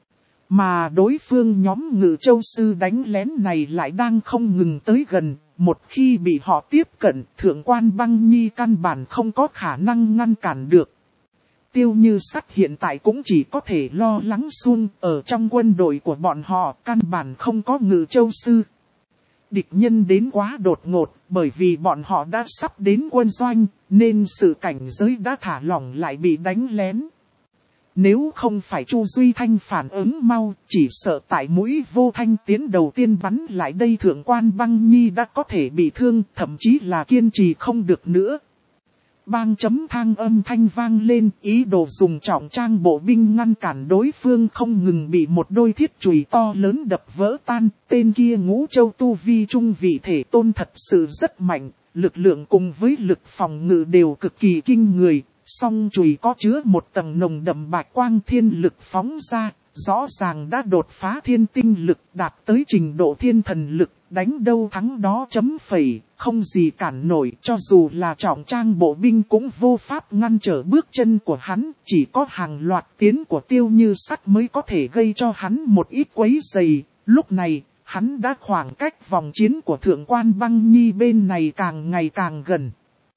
Mà đối phương nhóm Ngự Châu Sư đánh lén này lại đang không ngừng tới gần, một khi bị họ tiếp cận, Thượng quan Băng Nhi căn bản không có khả năng ngăn cản được. Tiêu Như Sắt hiện tại cũng chỉ có thể lo lắng xuông, ở trong quân đội của bọn họ căn bản không có Ngự Châu Sư. Địch nhân đến quá đột ngột, bởi vì bọn họ đã sắp đến quân doanh, nên sự cảnh giới đã thả lỏng lại bị đánh lén. Nếu không phải Chu Duy Thanh phản ứng mau, chỉ sợ tại mũi Vô Thanh tiến đầu tiên bắn lại đây Thượng quan Băng Nhi đã có thể bị thương, thậm chí là kiên trì không được nữa. Bang chấm thang âm thanh vang lên, ý đồ dùng trọng trang bộ binh ngăn cản đối phương không ngừng bị một đôi thiết chùy to lớn đập vỡ tan. Tên kia Ngũ Châu tu vi trung vị thể tôn thật sự rất mạnh, lực lượng cùng với lực phòng ngự đều cực kỳ kinh người. Song chùy có chứa một tầng nồng đậm bạch quang thiên lực phóng ra, rõ ràng đã đột phá thiên tinh lực, đạt tới trình độ thiên thần lực, đánh đâu thắng đó chấm phẩy, không gì cản nổi, cho dù là trọng trang bộ binh cũng vô pháp ngăn trở bước chân của hắn, chỉ có hàng loạt tiến của Tiêu Như Sắt mới có thể gây cho hắn một ít quấy rầy. Lúc này, hắn đã khoảng cách vòng chiến của Thượng quan Băng Nhi bên này càng ngày càng gần.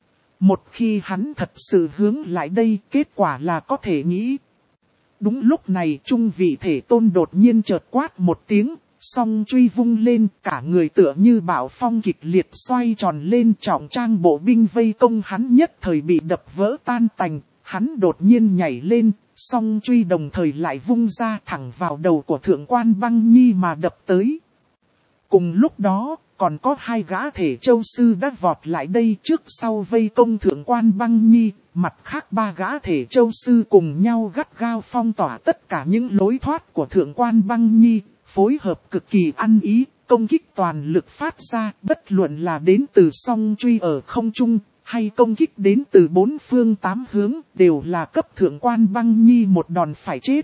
Một khi hắn thật sự hướng lại đây, kết quả là có thể nghĩ. Đúng lúc này Trung Vị Thể Tôn đột nhiên chợt quát một tiếng, song truy vung lên, cả người tựa như bão phong kịch liệt xoay tròn lên, trọng trang bộ binh vây công hắn nhất thời bị đập vỡ tan tành. Hắn đột nhiên nhảy lên, song truy đồng thời lại vung ra thẳng vào đầu của Thượng quan Băng Nhi mà đập tới. Cùng lúc đó, còn có hai gã thể châu sư đã vọt lại đây trước sau vây công Thượng quan Băng Nhi, mặt khác ba gã thể châu sư cùng nhau gắt gao phong tỏa tất cả những lối thoát của Thượng quan Băng Nhi, phối hợp cực kỳ ăn ý, công kích toàn lực phát ra, bất luận là đến từ song truy ở không trung, hay công kích đến từ bốn phương tám hướng, đều là cấp Thượng quan Băng Nhi một đòn phải chết.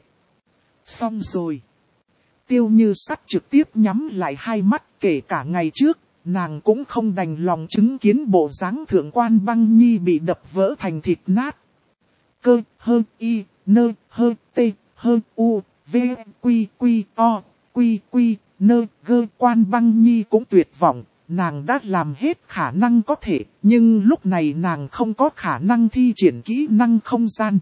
Xong rồi. Tiêu Như Sắt trực tiếp nhắm lại hai mắt, kể cả ngày trước, nàng cũng không đành lòng chứng kiến bộ dáng Thượng quan Băng Nhi bị đập vỡ thành thịt nát. Cơ, hơ, y, nơ, hơ, tê, hơ, u, v, quy, quy, o, quy, quy, nơ, gơ. Quan Băng Nhi cũng tuyệt vọng, nàng đã làm hết khả năng có thể, nhưng lúc này nàng không có khả năng thi triển kỹ năng không gian.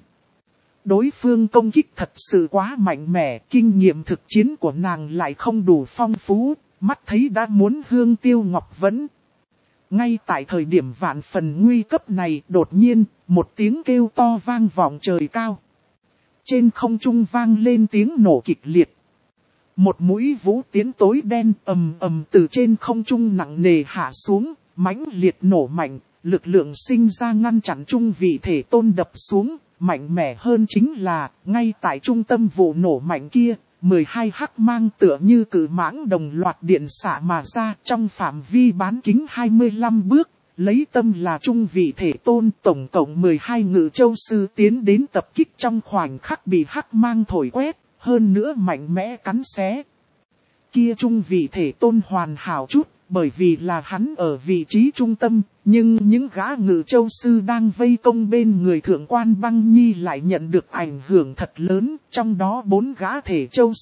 Đối phương công kích thật sự quá mạnh mẽ, kinh nghiệm thực chiến của nàng lại không đủ phong phú, mắt thấy đã muốn hương tiêu ngọc vẫn. Ngay tại thời điểm vạn phần nguy cấp này, đột nhiên, một tiếng kêu to vang vọng trời cao. Trên không trung vang lên tiếng nổ kịch liệt. Một mũi vũ tiến tối đen ầm ầm từ trên không trung nặng nề hạ xuống, mãnh liệt nổ mạnh, lực lượng sinh ra ngăn chặn Trung Vị Thể Tôn đập xuống. Mạnh mẽ hơn chính là, ngay tại trung tâm vụ nổ mạnh kia, 12 hắc mang tựa như cự mãng đồng loạt điện xạ mà ra trong phạm vi bán kính 25 bước, lấy tâm là Trung Vị Thể Tôn, tổng cộng 12 ngự châu sư tiến đến tập kích trong khoảnh khắc bị hắc mang thổi quét, hơn nữa mạnh mẽ cắn xé. Kia Trung Vị Thể Tôn hoàn hảo chút, bởi vì là hắn ở vị trí trung tâm, nhưng những gã ngự châu sư đang vây công bên người Thượng quan Băng Nhi lại nhận được ảnh hưởng thật lớn, trong đó 4 gã thể châu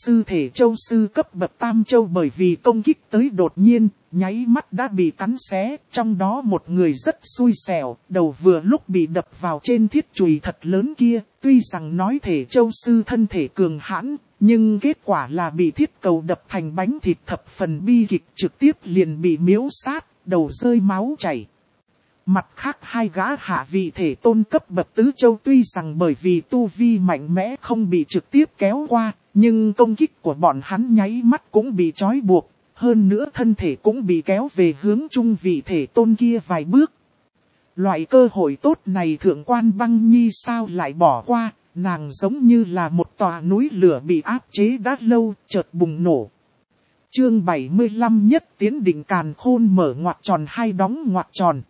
sư cấp bậc tam châu bởi vì công kích tới đột nhiên, nháy mắt đã bị cắn xé, trong đó một người rất xui xẻo, đầu vừa lúc bị đập vào trên thiết chùy thật lớn kia, tuy rằng nói thể châu sư thân thể cường hãn, nhưng kết quả là bị thiết cầu đập thành bánh thịt thập phần bi kịch, trực tiếp liền bị miếu sát, đầu rơi máu chảy. Mặt khác hai gã hạ vị thể tôn cấp bậc tứ châu tuy rằng bởi vì tu vi mạnh mẽ không bị trực tiếp kéo qua, nhưng công kích của bọn hắn nháy mắt cũng bị trói buộc, hơn nữa thân thể cũng bị kéo về hướng Trung Vị Thể Tôn kia vài bước. Loại cơ hội tốt này Thượng quan Băng Nhi sao lại bỏ qua, nàng giống như là một tòa núi lửa bị áp chế đã lâu, chợt bùng nổ. Chương 75 Nhất Tiến Định Càn Khôn mở ngoặc tròn hai đóng ngoặc tròn.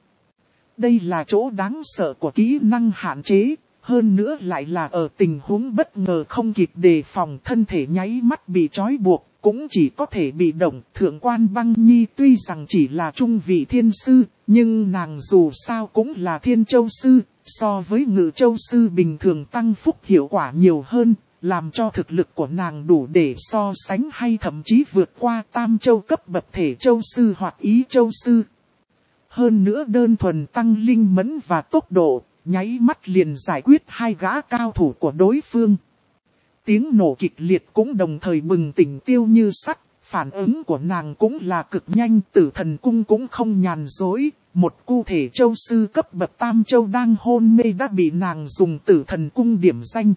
Đây là chỗ đáng sợ của kỹ năng hạn chế, hơn nữa lại là ở tình huống bất ngờ không kịp đề phòng, thân thể nháy mắt bị trói buộc, cũng chỉ có thể bị động. Thượng quan Băng Nhi tuy rằng chỉ là trung vị thiên sư, nhưng nàng dù sao cũng là thiên châu sư, so với ngự châu sư bình thường tăng phúc hiệu quả nhiều hơn, làm cho thực lực của nàng đủ để so sánh hay thậm chí vượt qua tam châu cấp bậc thể châu sư hoặc ý châu sư. Hơn nữa đơn thuần tăng linh mẫn và tốc độ, nháy mắt liền giải quyết hai gã cao thủ của đối phương. Tiếng nổ kịch liệt cũng đồng thời bừng tỉnh Tiêu Như Sắt, phản ứng của nàng cũng là cực nhanh, Tử Thần Cung cũng không nhàn dối. Một cụ thể châu sư cấp bậc tam châu đang hôn mê đã bị nàng dùng Tử Thần Cung điểm danh.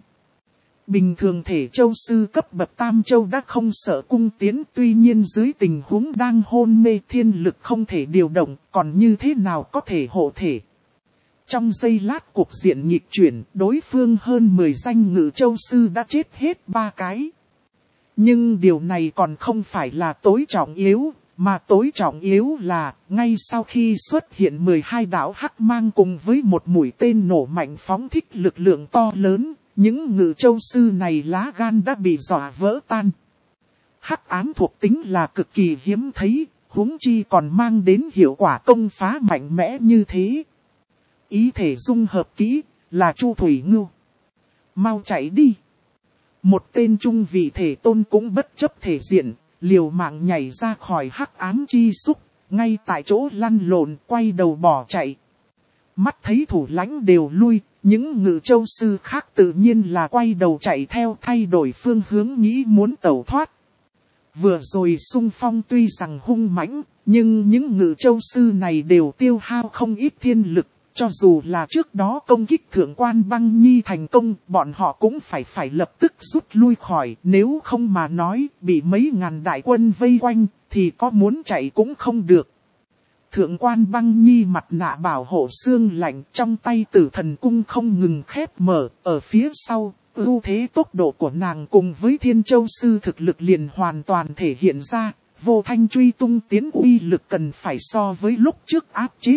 Bình thường thể châu sư cấp bậc tam châu đã không sợ cung tiến, tuy nhiên dưới tình huống đang hôn mê thiên lực không thể điều động, còn như thế nào có thể hộ thể. Trong giây lát cuộc diện nghịch chuyển, đối phương hơn 10 danh ngự châu sư đã chết hết 3 cái. Nhưng điều này còn không phải là tối trọng yếu, mà tối trọng yếu là, ngay sau khi xuất hiện 12 đạo hắc mang cùng với một mũi tên nổ mạnh phóng thích lực lượng to lớn, những ngự châu sư này lá gan đã bị dọa vỡ tan. Hắc ám thuộc tính là cực kỳ hiếm thấy, huống chi còn mang đến hiệu quả công phá mạnh mẽ như thế. Ý thể dung hợp kỹ là Chu Thủy Ngưu. Mau chạy đi. Một tên trung vị thể tôn cũng bất chấp thể diện, liều mạng nhảy ra khỏi hắc ám chi xúc, ngay tại chỗ lăn lộn quay đầu bỏ chạy. Mắt thấy thủ lãnh đều lui, những ngự châu sư khác tự nhiên là quay đầu chạy theo thay đổi phương hướng nghĩ muốn tẩu thoát. Vừa rồi xung phong tuy rằng hung mãnh, nhưng những ngự châu sư này đều tiêu hao không ít thiên lực. Cho dù là trước đó công kích thượng quan băng nhi thành công, bọn họ cũng phải lập tức rút lui khỏi. Nếu không mà nói, bị mấy ngàn đại quân vây quanh, thì có muốn chạy cũng không được. Thượng quan băng nhi mặt nạ bảo hộ xương lạnh, trong tay tử thần cung không ngừng khép mở, ở phía sau, ưu thế tốc độ của nàng cùng với thiên châu sư thực lực liền hoàn toàn thể hiện ra. Vô thanh truy tung tiến uy lực cần phải so với lúc trước áp chế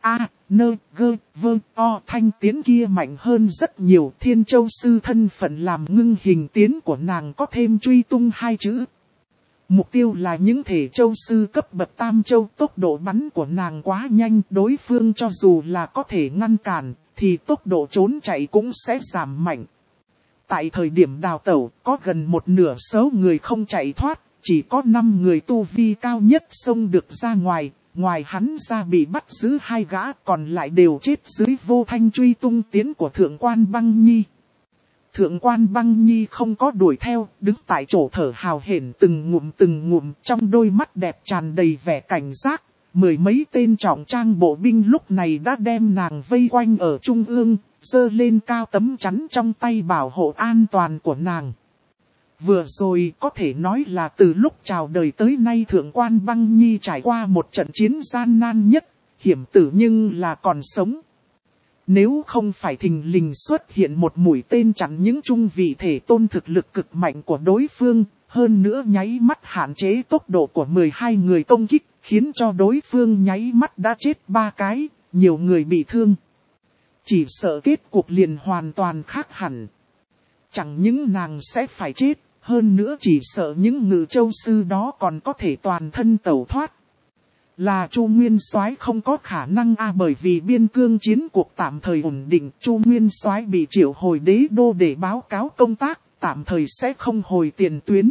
thanh tiến kia mạnh hơn rất nhiều. Thiên châu sư thân phận làm ngưng hình tiến của nàng có thêm truy tung hai chữ. Mục tiêu là những thể châu sư cấp bậc tam châu, tốc độ bắn của nàng quá nhanh, đối phương cho dù là có thể ngăn cản, thì tốc độ trốn chạy cũng sẽ giảm mạnh. Tại thời điểm đào tẩu, có gần một nửa số người không chạy thoát. Chỉ có 5 người tu vi cao nhất xông được ra ngoài, ngoài hắn ra bị bắt giữ 2 gã, còn lại đều chết dưới vô thanh truy tung tiến của thượng quan băng nhi. Thượng quan băng nhi không có đuổi theo, đứng tại chỗ thở hào hển từng ngụm trong đôi mắt đẹp tràn đầy vẻ cảnh giác. Mười mấy tên trọng trang bộ binh lúc này đã đem nàng vây quanh ở trung ương, giơ lên cao tấm chắn trong tay bảo hộ an toàn của nàng. Vừa rồi có thể nói là từ lúc chào đời tới nay thượng quan băng nhi trải qua một trận chiến gian nan nhất, hiểm tử nhưng là còn sống. Nếu không phải thình lình xuất hiện một mũi tên chặn những trung vị thể tôn thực lực cực mạnh của đối phương, hơn nữa nháy mắt hạn chế tốc độ của 12 người công kích, khiến cho đối phương nháy mắt đã chết 3 cái, nhiều người bị thương. Chỉ sợ kết cục liền hoàn toàn khác hẳn. Chẳng những nàng sẽ phải chết, hơn nữa chỉ sợ những ngự châu sư đó còn có thể toàn thân tẩu thoát. Là Chu Nguyên Soái không có khả năng bởi vì biên cương chiến cuộc tạm thời ổn định, Chu Nguyên Soái bị triệu hồi đế đô để báo cáo công tác, tạm thời sẽ không hồi tiền tuyến.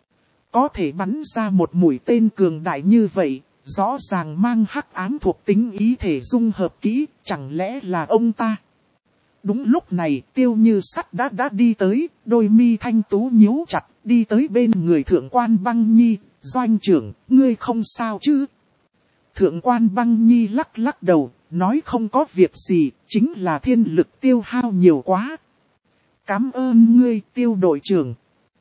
Có thể bắn ra một mũi tên cường đại như vậy, rõ ràng mang hắc ám thuộc tính ý thể dung hợp kỹ, chẳng lẽ là ông ta? Đúng lúc này Tiêu Như Sắt đã đi tới, đôi mi thanh tú nhíu chặt, đi tới bên người thượng quan băng nhi, doanh trưởng, ngươi không sao chứ? Thượng quan băng nhi lắc đầu, nói không có việc gì, chính là thiên lực tiêu hao nhiều quá. Cảm ơn ngươi Tiêu đội trưởng.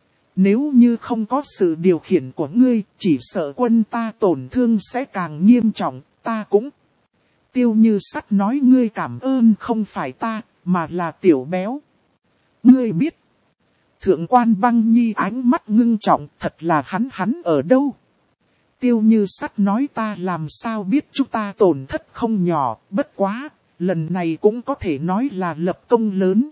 Nếu như không có sự điều khiển của ngươi, chỉ sợ quân ta tổn thương sẽ càng nghiêm trọng, ta cũng. Tiêu Như Sắt nói ngươi cảm ơn không phải ta, mà là Tiểu Béo. Ngươi biết. Thượng quan băng nhi ánh mắt ngưng trọng, thật là hắn ở đâu? Tiêu Như Sắt nói ta làm sao biết chúng ta tổn thất không nhỏ, bất quá, lần này cũng có thể nói là lập công lớn.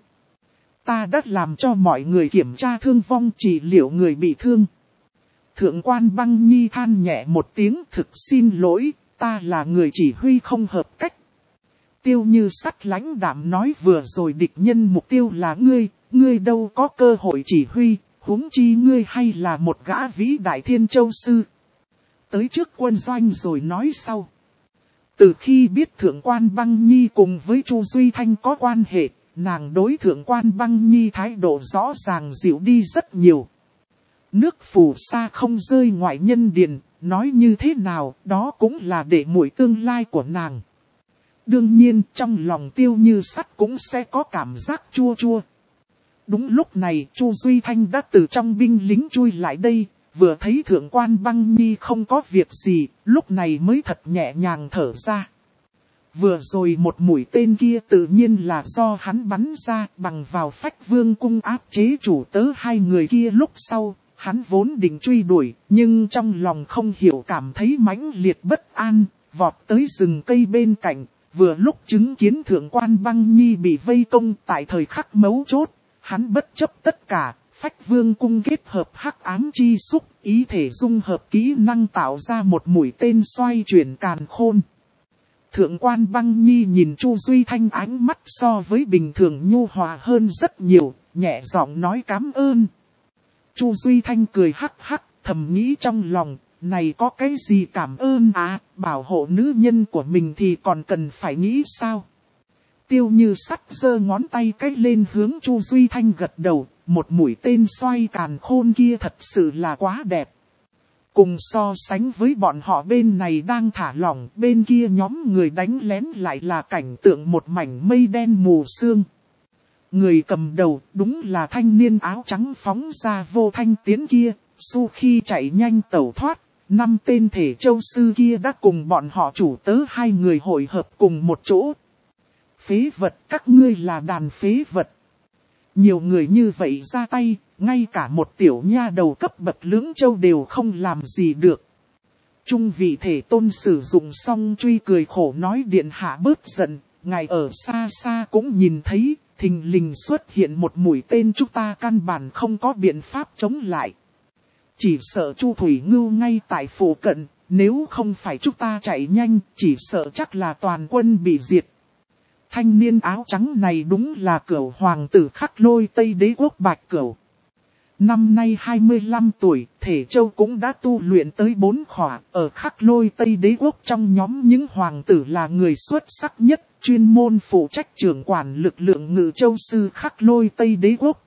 Ta đã làm cho mọi người kiểm tra thương vong trị liệu người bị thương. Thượng quan băng nhi than nhẹ một tiếng thực xin lỗi, ta là người chỉ huy không hợp cách. Tiêu Như Sắt lãnh đạm nói vừa rồi địch nhân mục tiêu là ngươi đâu có cơ hội chỉ huy, huống chi ngươi hay là một gã vĩ đại thiên châu sư. Tới trước quân doanh rồi nói sau. Từ khi biết thượng quan băng nhi cùng với Chu Duy Thanh có quan hệ, nàng đối thượng quan băng nhi thái độ rõ ràng dịu đi rất nhiều. Nước phù sa không rơi ngoại nhân điền, nói như thế nào đó cũng là để muội tương lai của nàng. Đương nhiên trong lòng Tiêu Như Sắt cũng sẽ có cảm giác chua chua. Đúng lúc này Chu Duy Thanh đã từ trong binh lính chui lại đây, vừa thấy thượng quan băng nhi không có việc gì, lúc này mới thật nhẹ nhàng thở ra. Vừa rồi một mũi tên kia tự nhiên là do hắn bắn ra, bằng vào Phách Vương cung áp chế chủ tớ 2 người kia lúc sau, hắn vốn định truy đuổi, nhưng trong lòng không hiểu cảm thấy mãnh liệt bất an, vọt tới rừng cây bên cạnh, vừa lúc chứng kiến thượng quan băng nhi bị vây công tại thời khắc mấu chốt, hắn bất chấp tất cả, Phách Vương cung kết hợp hắc ám chi xúc, ý thể dung hợp kỹ năng tạo ra một mũi tên xoay chuyển càn khôn. Thượng quan Băng Nhi nhìn Chu Duy Thanh ánh mắt so với bình thường nhu hòa hơn rất nhiều, nhẹ giọng nói cảm ơn. Chu Duy Thanh cười hắc hắc, thầm nghĩ trong lòng, này có cái gì cảm ơn à, bảo hộ nữ nhân của mình thì còn cần phải nghĩ sao. Tiêu Như Sắt giơ ngón tay cách lên hướng Chu Duy Thanh gật đầu, một mũi tên xoay càn khôn kia thật sự là quá đẹp. Cùng so sánh với bọn họ bên này đang thả lỏng, bên kia nhóm người đánh lén lại là cảnh tượng một mảnh mây đen mù sương. Người cầm đầu đúng là thanh niên áo trắng phóng ra Vô Thanh Tiến kia, sau khi chạy nhanh tẩu thoát, 5 tên thể châu sư kia đã cùng bọn họ chủ tớ 2 người hội hợp cùng một chỗ. Phế vật, các ngươi là đàn phế vật. Nhiều người như vậy ra tay, ngay cả một tiểu nha đầu cấp bậc lưỡng châu đều không làm gì được. Trung vị thể tôn sử dụng xong truy cười khổ nói điện hạ bớt giận, ngài ở xa xa cũng nhìn thấy, thình lình xuất hiện một mũi tên chúng ta căn bản không có biện pháp chống lại. Chỉ sợ Chu Thủy Ngưu ngay tại phủ cận, nếu không phải chúng ta chạy nhanh, chỉ sợ chắc là toàn quân bị diệt. Thanh niên áo trắng này đúng là Cửu hoàng tử Khắc Lôi Tây Đế quốc Bạch Cửu. Năm nay 25 tuổi, thể châu cũng đã tu luyện tới 4 khỏa, ở Khắc Lôi Tây Đế quốc trong nhóm những hoàng tử là người xuất sắc nhất, chuyên môn phụ trách trưởng quản lực lượng Ngự Châu sư Khắc Lôi Tây Đế quốc.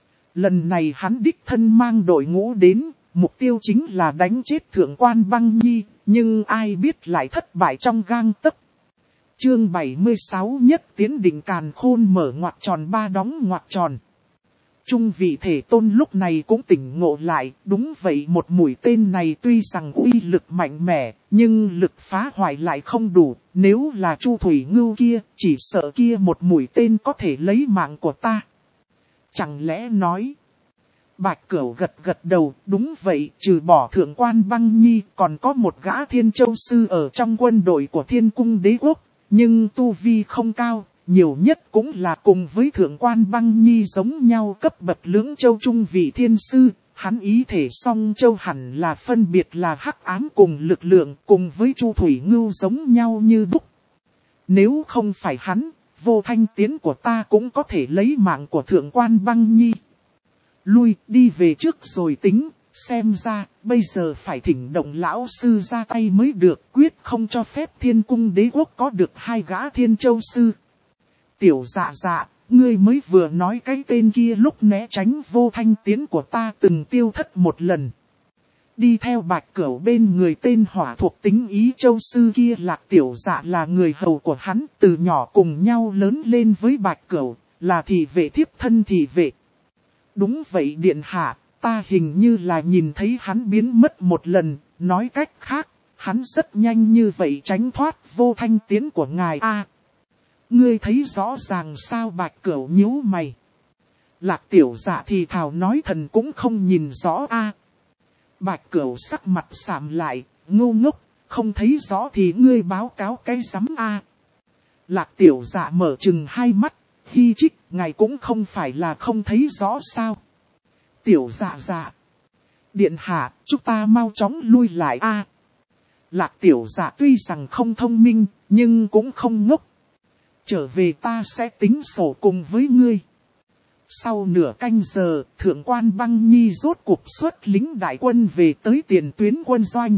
Lần này hắn đích thân mang đội ngũ đến, mục tiêu chính là đánh chết Thượng quan Băng Nhi, nhưng ai biết lại thất bại trong gang tấc. Chương 76 nhất tiến định càn khôn mở ngoặc tròn 3 đóng ngoặc tròn. Trung vị thể tôn lúc này cũng tỉnh ngộ lại, đúng vậy một mũi tên này tuy rằng uy lực mạnh mẽ, nhưng lực phá hoại lại không đủ, nếu là Chu Thủy Ngưu kia, chỉ sợ kia một mũi tên có thể lấy mạng của ta. Chẳng lẽ nói... Bạch Cửu gật đầu, đúng vậy, trừ bỏ Thượng quan Băng Nhi, còn có một gã Thiên Châu sư ở trong quân đội của Thiên Cung Đế quốc, nhưng tu vi không cao, nhiều nhất cũng là cùng với Thượng quan Băng Nhi giống nhau cấp bậc lưỡng châu trung vị thiên sư, hắn ý thể song châu hẳn là phân biệt là hắc ám cùng lực lượng, cùng với Chu Thủy Ngưu giống nhau như đúc. Nếu không phải hắn, Vô Thanh Tiến của ta cũng có thể lấy mạng của Thượng quan Băng Nhi. Lui, đi về trước rồi tính, xem ra, bây giờ phải thỉnh động lão sư ra tay mới được, quyết không cho phép Thiên Cung Đế quốc có được 2 gã Thiên Châu sư. Tiểu Dạ, ngươi mới vừa nói cái tên kia lúc né tránh Vô Thanh Tiến của ta từng tiêu thất một lần. Đi theo Bạch Cửu bên người tên hỏa thuộc tính Ý Châu sư kia Lạc Tiểu Dạ là người hầu của hắn, từ nhỏ cùng nhau lớn lên với Bạch Cửu, là thị vệ thiếp thân thị vệ. Đúng vậy điện hạ, ta hình như là nhìn thấy hắn biến mất một lần, nói cách khác, hắn rất nhanh như vậy tránh thoát Vô Thanh Tiến của ngài a. Ngươi thấy rõ ràng sao? Bạch Cửu nhíu mày. Lạc Tiểu Dạ thì thào nói thần cũng không nhìn rõ a. Bạch Cửu sắc mặt sạm lại, ngu ngốc, không thấy rõ thì ngươi báo cáo cái rắm a. Lạc Tiểu Dạ mở trừng hai mắt, Hi Trích, ngài cũng không phải là không thấy rõ sao? Tiểu Dạ. Điện hạ, chúng ta mau chóng lui lại a. Lạc Tiểu Dạ tuy rằng không thông minh, nhưng cũng không ngốc. Trở về ta sẽ tính sổ cùng với ngươi. Sau nửa canh giờ, Thượng quan Băng Nhi rốt cuộc xuất lính đại quân về tới tiền tuyến quân doanh.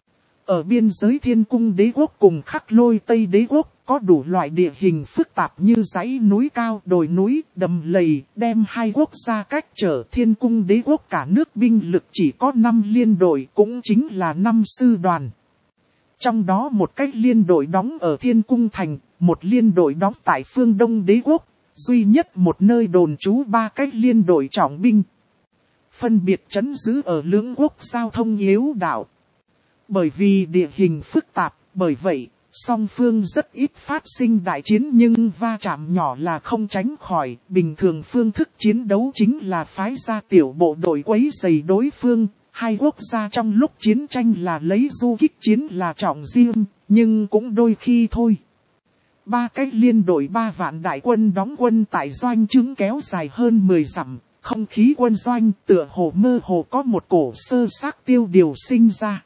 Ở biên giới Thiên Cung Đế quốc cùng Khắc Lôi Tây Đế quốc, có đủ loại địa hình phức tạp như dãy núi cao, đồi núi, đầm lầy, đem 2 quốc gia cách trở. Thiên Cung Đế quốc cả nước binh lực chỉ có 5 liên đội, cũng chính là 5 sư đoàn. Trong đó một cách liên đội đóng ở Thiên Cung Thành, một liên đội đóng tại phương Đông Đế quốc, duy nhất một nơi đồn trú 3 cách liên đội trọng binh. Phân biệt trấn giữ ở lưỡng quốc giao thông yếu đạo. Bởi vì địa hình phức tạp, bởi vậy, song phương rất ít phát sinh đại chiến nhưng va chạm nhỏ là không tránh khỏi. Bình thường phương thức chiến đấu chính là phái ra tiểu bộ đội quấy rầy đối phương. 2 quốc gia trong lúc chiến tranh là lấy du kích chiến là trọng riêng, nhưng cũng đôi khi thôi. Ba cái liên đội 3 vạn đại quân đóng quân tại doanh trướng kéo dài hơn 10 dặm, không khí quân doanh tựa hồ mơ hồ có một cổ sơ xác tiêu điều sinh ra.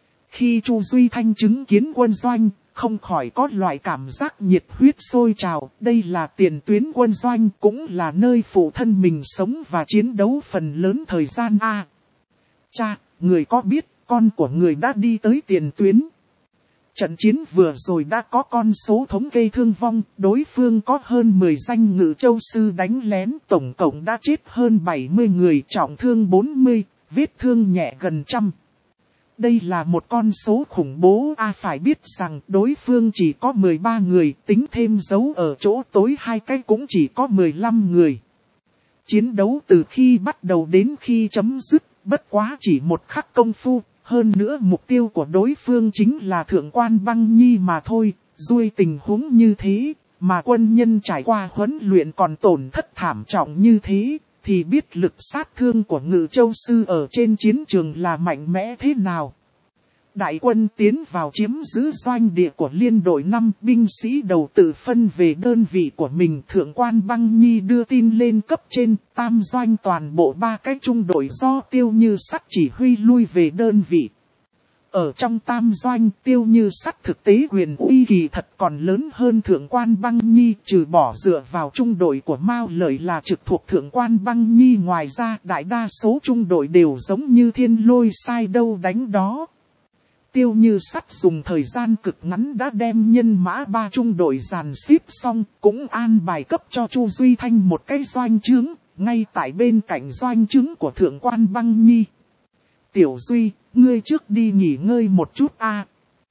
Khi Chu Duy Thanh chứng kiến quân doanh, không khỏi có loại cảm giác nhiệt huyết sôi trào. Đây là tiền tuyến quân doanh, cũng là nơi phụ thân mình sống và chiến đấu phần lớn thời gian a. Cha, người có biết con của người đã đi tới tiền tuyến? Trận chiến vừa rồi đã có con số thống kê thương vong, đối phương có hơn 10 danh ngự châu sư đánh lén, tổng cộng đã chết hơn 70 người, trọng thương 40, vết thương nhẹ gần 100. Đây là một con số khủng bố phải biết rằng đối phương chỉ có 13 người, tính thêm dấu ở chỗ tối 2 cái cũng chỉ có 15 người. Chiến đấu từ khi bắt đầu đến khi chấm dứt, bất quá chỉ một khắc công phu. Hơn nữa mục tiêu của đối phương chính là thượng quan băng nhi mà thôi. Duy tình huống như thế, mà quân nhân trải qua huấn luyện còn tổn thất thảm trọng như thế, thì biết lực sát thương của ngự châu sư ở trên chiến trường là mạnh mẽ thế nào. Đại quân tiến vào chiếm giữ doanh địa của liên đội 5, binh sĩ đầu tự phân về đơn vị của mình. Thượng quan băng nhi đưa tin lên cấp trên, tam doanh toàn bộ 3 cái trung đội do Tiêu Như Sắt chỉ huy lui về đơn vị. Ở trong tam doanh, Tiêu Như Sắt thực tế quyền uy kỳ thật còn lớn hơn thượng quan băng nhi, trừ bỏ dựa vào trung đội của Mao Lợi là trực thuộc thượng quan băng nhi. Ngoài ra, đại đa số trung đội đều giống như thiên lôi sai đâu đánh đó. Tiêu Như Sắt dùng thời gian cực ngắn đã đem nhân mã 3 trung đội dàn xếp xong, cũng an bài cấp cho Chu Duy Thanh một cái doanh trướng, ngay tại bên cạnh doanh trướng của thượng quan băng nhi. Tiểu Duy, ngươi trước đi nghỉ ngơi một chút a.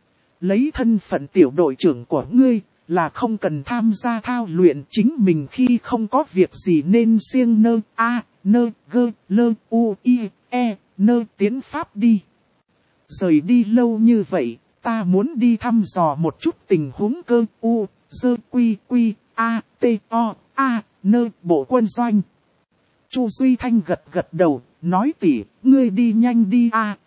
Lấy thân phận tiểu đội trưởng của ngươi, là không cần tham gia thao luyện, chính mình khi không có việc gì nên siêng nơ tiến pháp đi. Rời đi lâu như vậy, ta muốn đi thăm dò một chút tình huống bộ quân doanh. Chu Duy Thanh gật đầu, nói tỉ, ngươi đi nhanh đi a.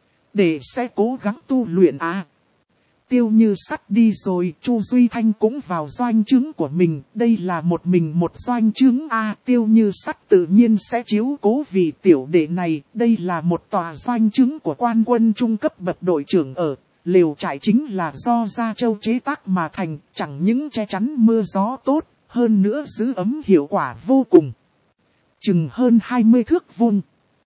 Để sẽ cố gắng tu luyện a. Tiêu Như Sắt đi rồi, Chu Duy Thanh cũng vào doanh trướng của mình, đây là một mình một doanh trướng a. Tiêu Như Sắt tự nhiên sẽ chiếu cố vì tiểu đệ này, đây là một tòa doanh trướng của quan quân trung cấp bậc đội trưởng ở. Lều trại chính là do Gia Châu chế tác mà thành, chẳng những che chắn mưa gió tốt, hơn nữa giữ ấm hiệu quả vô cùng. Chừng hơn 20 thước vuông.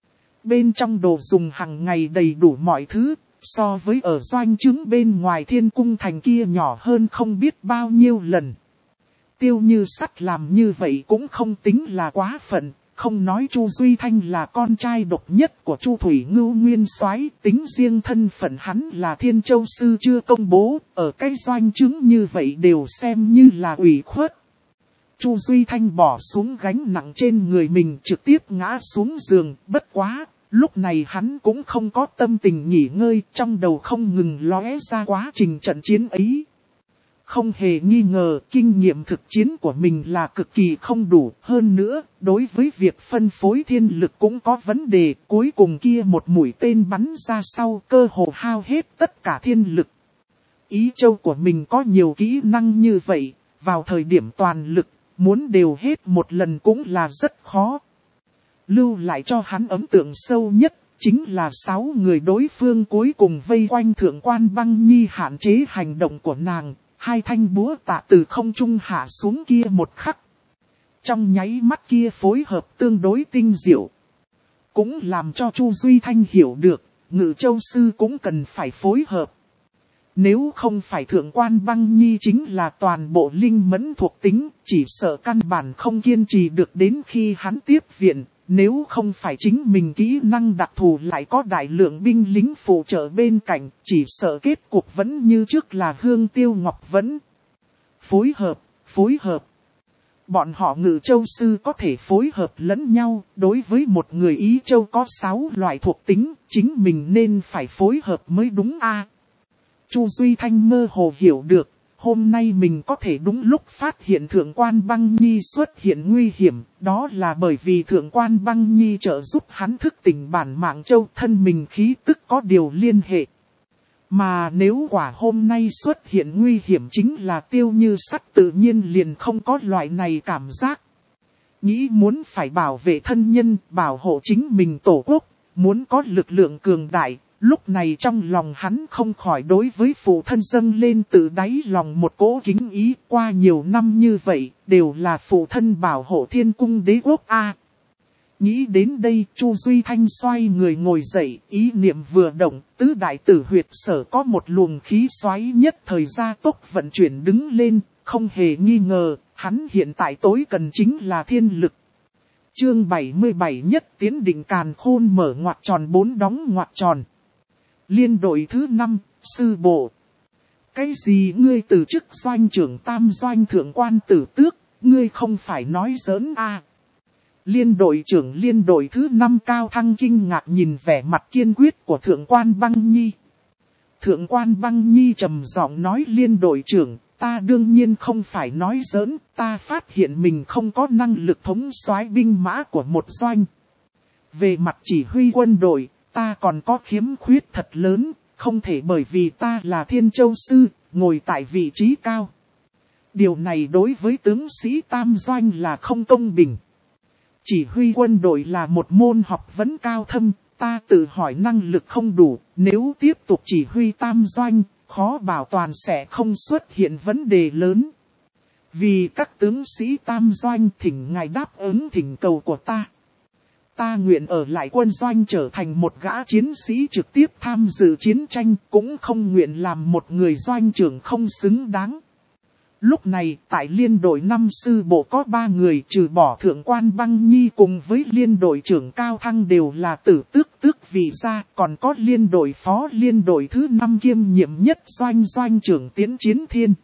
Bên trong đồ dùng hàng ngày đầy đủ mọi thứ. So với ở doanh trướng bên ngoài Thiên Cung thành kia nhỏ hơn không biết bao nhiêu lần. Tiêu Như Sắt làm như vậy cũng không tính là quá phận, không nói Chu Duy Thanh là con trai độc nhất của Chu Thủy Ngưu Nguyên Soái, tính riêng thân phận hắn là Thiên Châu Sư chưa công bố, ở cái doanh trướng như vậy đều xem như là ủy khuất. Chu Duy Thanh bỏ xuống gánh nặng trên người mình trực tiếp ngã xuống giường, bất quá. Lúc này hắn cũng không có tâm tình nghỉ ngơi, trong đầu không ngừng lóe ra quá trình trận chiến ấy. Không hề nghi ngờ, kinh nghiệm thực chiến của mình là cực kỳ không đủ. Hơn nữa, đối với việc phân phối thiên lực cũng có vấn đề. Cuối cùng kia một mũi tên bắn ra sau, cơ hồ hao hết tất cả thiên lực. Ý châu của mình có nhiều kỹ năng như vậy, vào thời điểm toàn lực, muốn đều hết một lần cũng là rất khó. Lưu lại cho hắn ấn tượng sâu nhất, chính là 6 người đối phương cuối cùng vây quanh thượng quan băng nhi hạn chế hành động của nàng, 2 thanh búa tạ từ không trung hạ xuống kia một khắc. Trong nháy mắt kia phối hợp tương đối tinh diệu. Cũng làm cho Chu Duy Thanh hiểu được, Ngự Châu Sư cũng cần phải phối hợp. Nếu không phải thượng quan băng nhi chính là toàn bộ linh mẫn thuộc tính, chỉ sợ căn bản không kiên trì được đến khi hắn tiếp viện. Nếu không phải chính mình kỹ năng đặc thù lại có đại lượng binh lính phụ trợ bên cạnh, chỉ sợ kết cục vẫn như trước là Hương Tiêu Ngọc Vẫn. Phối hợp. Bọn họ Ngự Châu Sư có thể phối hợp lẫn nhau, đối với một người Ý Châu có 6 loại thuộc tính, chính mình nên phải phối hợp mới đúng a. Chu Duy Thanh mơ hồ hiểu được. Hôm nay mình có thể đúng lúc phát hiện thượng quan băng nhi xuất hiện nguy hiểm, đó là bởi vì thượng quan băng nhi trợ giúp hắn thức tỉnh bản mạng châu, thân mình khí tức có điều liên hệ. Mà nếu quả hôm nay xuất hiện nguy hiểm chính là Tiêu Như Sắc tự nhiên liền không có loại này cảm giác. Nghĩ muốn phải bảo vệ thân nhân, bảo hộ chính mình tổ quốc, muốn có lực lượng cường đại, lúc này trong lòng hắn không khỏi đối với phụ thân dâng lên từ đáy lòng một cỗ kính ý. Qua nhiều năm như vậy, đều là phụ thân bảo hộ Thiên Cung Đế Quốc A. Nghĩ đến đây, Chu Duy Thanh xoay người ngồi dậy, ý niệm vừa động, tứ đại tử huyệt sở có một luồng khí xoáy nhất thời gia tốc vận chuyển đứng lên, không hề nghi ngờ, hắn hiện tại tối cần chính là thiên lực. Chương 77 nhất tiến định càn khôn mở ngoặc tròn 4 đóng ngoặc tròn. Liên đội thứ 5, sư bộ. Cái gì ngươi từ chức doanh trưởng tam doanh thượng quan tử tước, ngươi không phải nói giỡn a? Liên đội trưởng liên đội thứ 5 Cao Thăng kinh ngạc nhìn vẻ mặt kiên quyết của thượng quan Băng Nhi. Thượng quan Băng Nhi trầm giọng nói liên đội trưởng, ta đương nhiên không phải nói giỡn, ta phát hiện mình không có năng lực thống soái binh mã của một doanh. Về mặt chỉ huy quân đội, ta còn có khiếm khuyết thật lớn, không thể bởi vì ta là Thiên Châu Sư, ngồi tại vị trí cao. Điều này đối với tướng sĩ tam doanh là không công bình. Chỉ huy quân đội là một môn học vấn cao thâm, ta tự hỏi năng lực không đủ, nếu tiếp tục chỉ huy tam doanh, khó bảo toàn sẽ không xuất hiện vấn đề lớn. Vì các tướng sĩ tam doanh thỉnh ngài đáp ứng thỉnh cầu của ta. Ta nguyện ở lại quân doanh trở thành một gã chiến sĩ trực tiếp tham dự chiến tranh, cũng không nguyện làm một người doanh trưởng không xứng đáng. Lúc này, tại liên đội 5 sư bộ có 3 người trừ bỏ thượng quan Băng Nhi cùng với liên đội trưởng Cao Thăng đều là tử tước vị ra, còn có liên đội phó liên đội thứ 5 kiêm nhiệm nhất doanh trưởng Tiễn Chiến Thiên.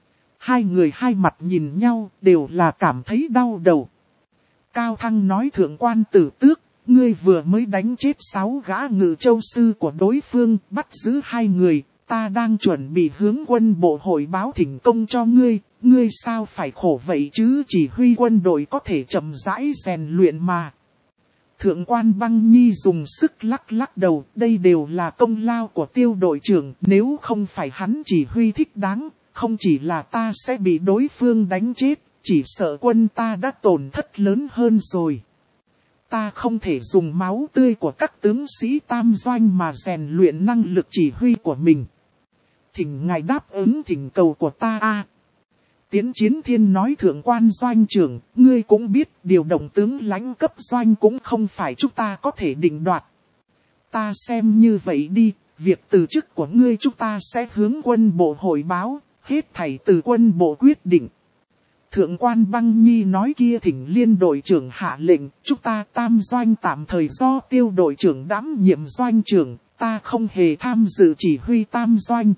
Hai người hai mặt nhìn nhau đều là cảm thấy đau đầu. Cao Thăng nói thượng quan tử tước, ngươi vừa mới đánh chết 6 gã Ngự Châu sư của đối phương, bắt giữ 2 người. Ta đang chuẩn bị hướng quân bộ hội báo thỉnh công cho ngươi, ngươi sao phải khổ vậy chứ, chỉ huy quân đội có thể chậm rãi rèn luyện mà. Thượng quan Băng Nhi dùng sức lắc đầu, đây đều là công lao của Tiêu đội trưởng, nếu không phải hắn chỉ huy thích đáng, không chỉ là ta sẽ bị đối phương đánh chết, chỉ sợ quân ta đã tổn thất lớn hơn rồi. Ta không thể dùng máu tươi của các tướng sĩ tam doanh mà rèn luyện năng lực chỉ huy của mình. Thỉnh ngài đáp ứng thỉnh cầu của ta a. Tiễn Chiến Thiên nói thượng quan doanh trưởng, ngươi cũng biết điều động tướng lãnh cấp doanh cũng không phải chúng ta có thể định đoạt. Ta xem như vậy đi, việc từ chức của ngươi chúng ta sẽ hướng quân bộ hội báo, hết thảy từ quân bộ quyết định. Thượng quan Băng Nhi nói kia thỉnh liên đội trưởng hạ lệnh, chúng ta tam doanh tạm thời do Tiêu đội trưởng đảm nhiệm doanh trưởng, ta không hề tham dự chỉ huy tam doanh.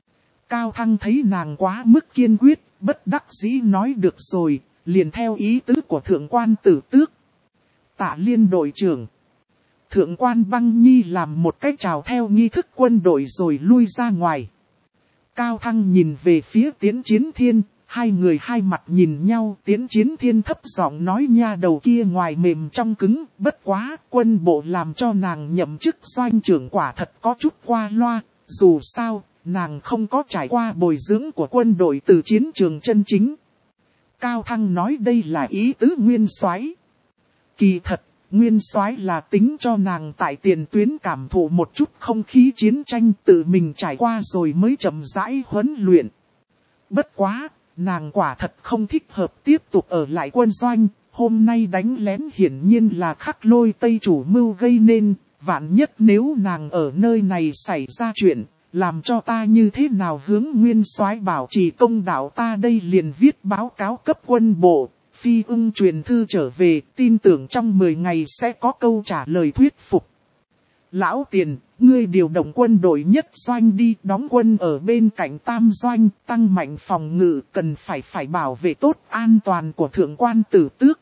Cao Thăng thấy nàng quá mức kiên quyết, bất đắc dĩ nói được rồi, liền theo ý tứ của thượng quan tử tước. Tạ liên đội trưởng. Thượng quan Băng Nhi làm một cách chào theo nghi thức quân đội rồi lui ra ngoài. Cao Thăng nhìn về phía Tiễn Chiến Thiên, hai người hai mặt nhìn nhau. Tiễn Chiến Thiên thấp giọng nói nha đầu kia ngoài mềm trong cứng, bất quá quân bộ làm cho nàng nhậm chức doanh trưởng quả thật có chút qua loa, dù sao. Nàng không có trải qua bồi dưỡng của quân đội từ chiến trường chân chính. Cao Thăng nói đây là ý tứ nguyên soái. Kỳ thật, nguyên soái là tính cho nàng tại tiền tuyến cảm thụ một chút không khí chiến tranh tự mình trải qua rồi mới chậm rãi huấn luyện. Bất quá, nàng quả thật không thích hợp tiếp tục ở lại quân doanh. Hôm nay đánh lén hiển nhiên là Khắc Lôi Tây chủ mưu gây nên. Vạn nhất nếu nàng ở nơi này xảy ra chuyện. Làm cho ta như thế nào hướng nguyên soái bảo trì công đạo, ta đây liền viết báo cáo cấp quân bộ, Phi Ưng truyền thư trở về, tin tưởng trong 10 ngày sẽ có câu trả lời thuyết phục. Lão Tiền, ngươi điều động quân đội nhất doanh đi đóng quân ở bên cạnh tam doanh, tăng mạnh phòng ngự, cần phải bảo vệ tốt an toàn của thượng quan tử tước.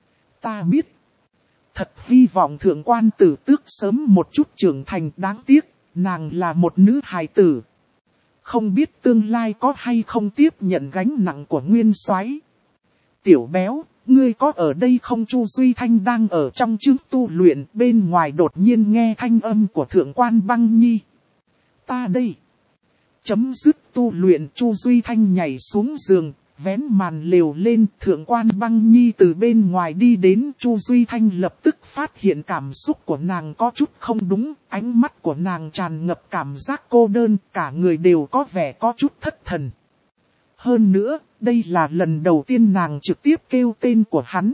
Ta biết. Thật hy vọng thượng quan tử tước sớm một chút trưởng thành, đáng tiếc. Nàng là một nữ hài tử. Không biết tương lai có hay không tiếp nhận gánh nặng của nguyên soái. Tiểu béo, ngươi có ở đây không? Chu Duy Thanh đang ở trong chương tu luyện, bên ngoài đột nhiên nghe thanh âm của thượng quan Băng Nhi. Ta đây. Chấm dứt tu luyện, Chu Duy Thanh nhảy xuống giường, vén màn lều lên. Thượng quan Băng Nhi từ bên ngoài đi đến. Chu Duy Thanh lập tức phát hiện cảm xúc của nàng có chút không đúng. Ánh mắt của nàng tràn ngập cảm giác cô đơn, cả người đều có vẻ có chút thất thần. Hơn nữa, đây là lần đầu tiên nàng trực tiếp kêu tên của hắn.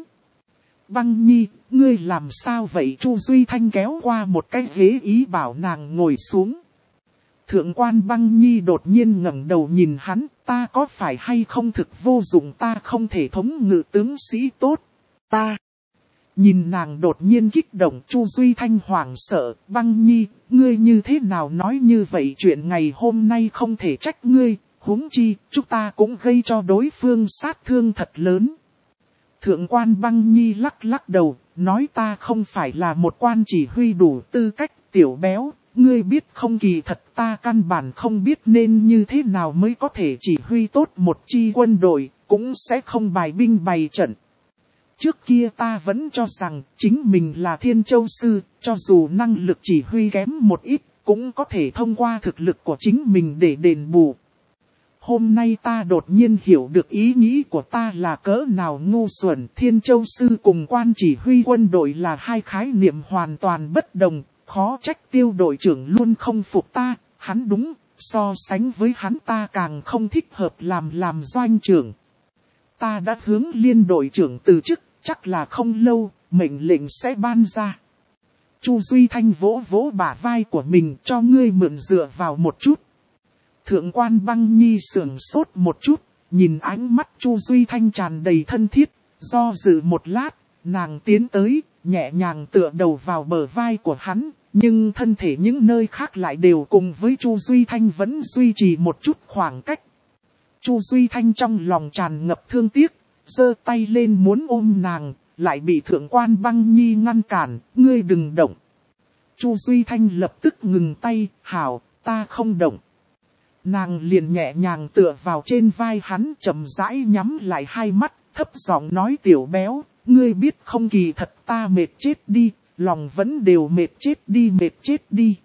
Băng Nhi, ngươi làm sao vậy? Chu Duy Thanh kéo qua một cái ghế ý bảo nàng ngồi xuống. Thượng quan Băng Nhi đột nhiên ngẩng đầu nhìn hắn, ta có phải hay không thực vô dụng, ta không thể thống ngự tướng sĩ tốt, ta. Nhìn nàng đột nhiên kích động, Chu Duy Thanh hoảng sợ, Băng Nhi, ngươi như thế nào nói như vậy, chuyện ngày hôm nay không thể trách ngươi, huống chi, chúng ta cũng gây cho đối phương sát thương thật lớn. Thượng quan Băng Nhi lắc lắc đầu, nói ta không phải là một quan chỉ huy đủ tư cách, tiểu béo. Ngươi biết không, kỳ thật ta căn bản không biết nên như thế nào mới có thể chỉ huy tốt một chi quân đội, cũng sẽ không bài binh bày trận. Trước kia ta vẫn cho rằng chính mình là Thiên Châu Sư, cho dù năng lực chỉ huy kém một ít, cũng có thể thông qua thực lực của chính mình để đền bù. Hôm nay ta đột nhiên hiểu được ý nghĩ của ta là cỡ nào ngu xuẩn. Thiên Châu Sư cùng quan chỉ huy quân đội là hai khái niệm hoàn toàn bất đồng. Khó trách Tiêu đội trưởng luôn không phục ta, hắn đúng, so sánh với hắn ta càng không thích hợp làm doanh trưởng. Ta đã hướng Liên đội trưởng từ chức, chắc là không lâu, mệnh lệnh sẽ ban ra. Chu Duy Thanh vỗ vỗ bả vai của mình, cho ngươi mượn dựa vào một chút. Thượng quan Băng Nhi sưởng sốt một chút, nhìn ánh mắt Chu Duy Thanh tràn đầy thân thiết, do dự một lát, nàng tiến tới, nhẹ nhàng tựa đầu vào bờ vai của hắn, nhưng thân thể những nơi khác lại đều cùng với Chu Duy Thanh vẫn duy trì một chút khoảng cách. Chu Duy Thanh trong lòng tràn ngập thương tiếc, giơ tay lên muốn ôm nàng, lại bị Thượng quan Băng Nhi ngăn cản, ngươi đừng động. Chu Duy Thanh lập tức ngừng tay, hảo, ta không động. Nàng liền nhẹ nhàng tựa vào trên vai hắn, chậm rãi nhắm lại hai mắt, thấp giọng nói, tiểu béo, ngươi biết không, kỳ thật ta mệt chết đi, lòng vẫn đều mệt chết đi.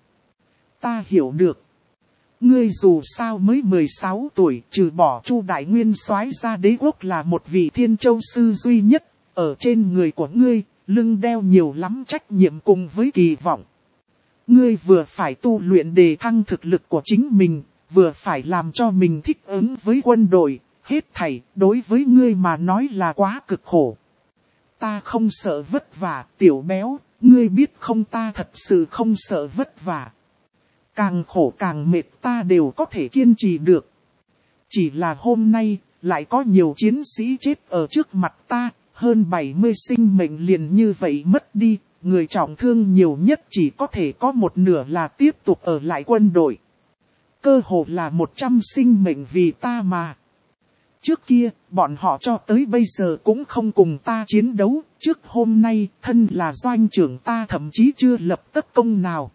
Ta hiểu được. Ngươi dù sao mới 16 tuổi, trừ bỏ Chu Đại Nguyên soái ra đế quốc là một vị Thiên Châu Sư duy nhất, ở trên người của ngươi, lưng đeo nhiều lắm trách nhiệm cùng với kỳ vọng. Ngươi vừa phải tu luyện đề thăng thực lực của chính mình, vừa phải làm cho mình thích ứng với quân đội, hết thảy, đối với ngươi mà nói là quá cực khổ. Ta không sợ vất vả, tiểu béo, ngươi biết không, ta thật sự không sợ vất vả. Càng khổ càng mệt ta đều có thể kiên trì được. Chỉ là hôm nay, lại có nhiều chiến sĩ chết ở trước mặt ta, hơn 70 sinh mệnh liền như vậy mất đi, người trọng thương nhiều nhất chỉ có thể có một nửa là tiếp tục ở lại quân đội. Cơ hồ là 100 sinh mệnh vì ta mà. Trước kia, bọn họ cho tới bây giờ cũng không cùng ta chiến đấu, trước hôm nay, thân là doanh trưởng ta thậm chí chưa lập tất công nào.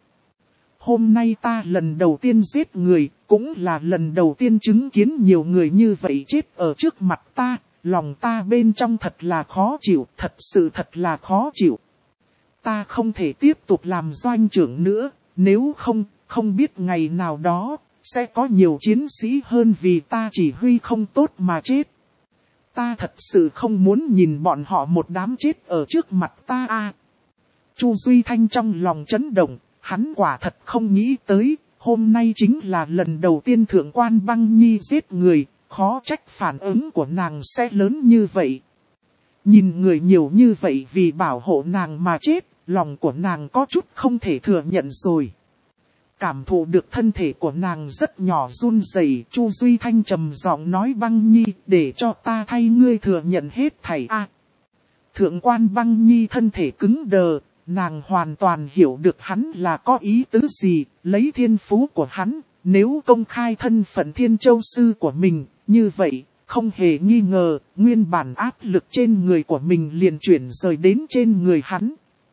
Hôm nay ta lần đầu tiên giết người, cũng là lần đầu tiên chứng kiến nhiều người như vậy chết ở trước mặt ta, lòng ta bên trong thật là khó chịu, thật sự thật là khó chịu. Ta không thể tiếp tục làm doanh trưởng nữa, nếu không biết ngày nào đó, sẽ có nhiều chiến sĩ hơn vì ta chỉ huy không tốt mà chết. Ta thật sự không muốn nhìn bọn họ một đám chết ở trước mặt ta a. Chu Duy Thanh trong lòng chấn động, hắn quả thật không nghĩ tới, hôm nay chính là lần đầu tiên Thượng quan Băng Nhi giết người, khó trách phản ứng của nàng sẽ lớn như vậy. Nhìn người nhiều như vậy vì bảo hộ nàng mà chết, lòng của nàng có chút không thể thừa nhận rồi. Cảm thụ được thân thể của nàng rất nhỏ run rẩy, Chu Duy Thanh trầm giọng nói, Băng Nhi, để cho ta thay ngươi thừa nhận hết thảy a. Thượng quan Băng Nhi thân thể cứng đờ, nàng hoàn toàn hiểu được hắn là có ý tứ gì, lấy thiên phú của hắn, nếu công khai thân phận Thiên Châu Sư của mình, như vậy, không hề nghi ngờ, nguyên bản áp lực trên người của mình liền chuyển rời đến trên người hắn.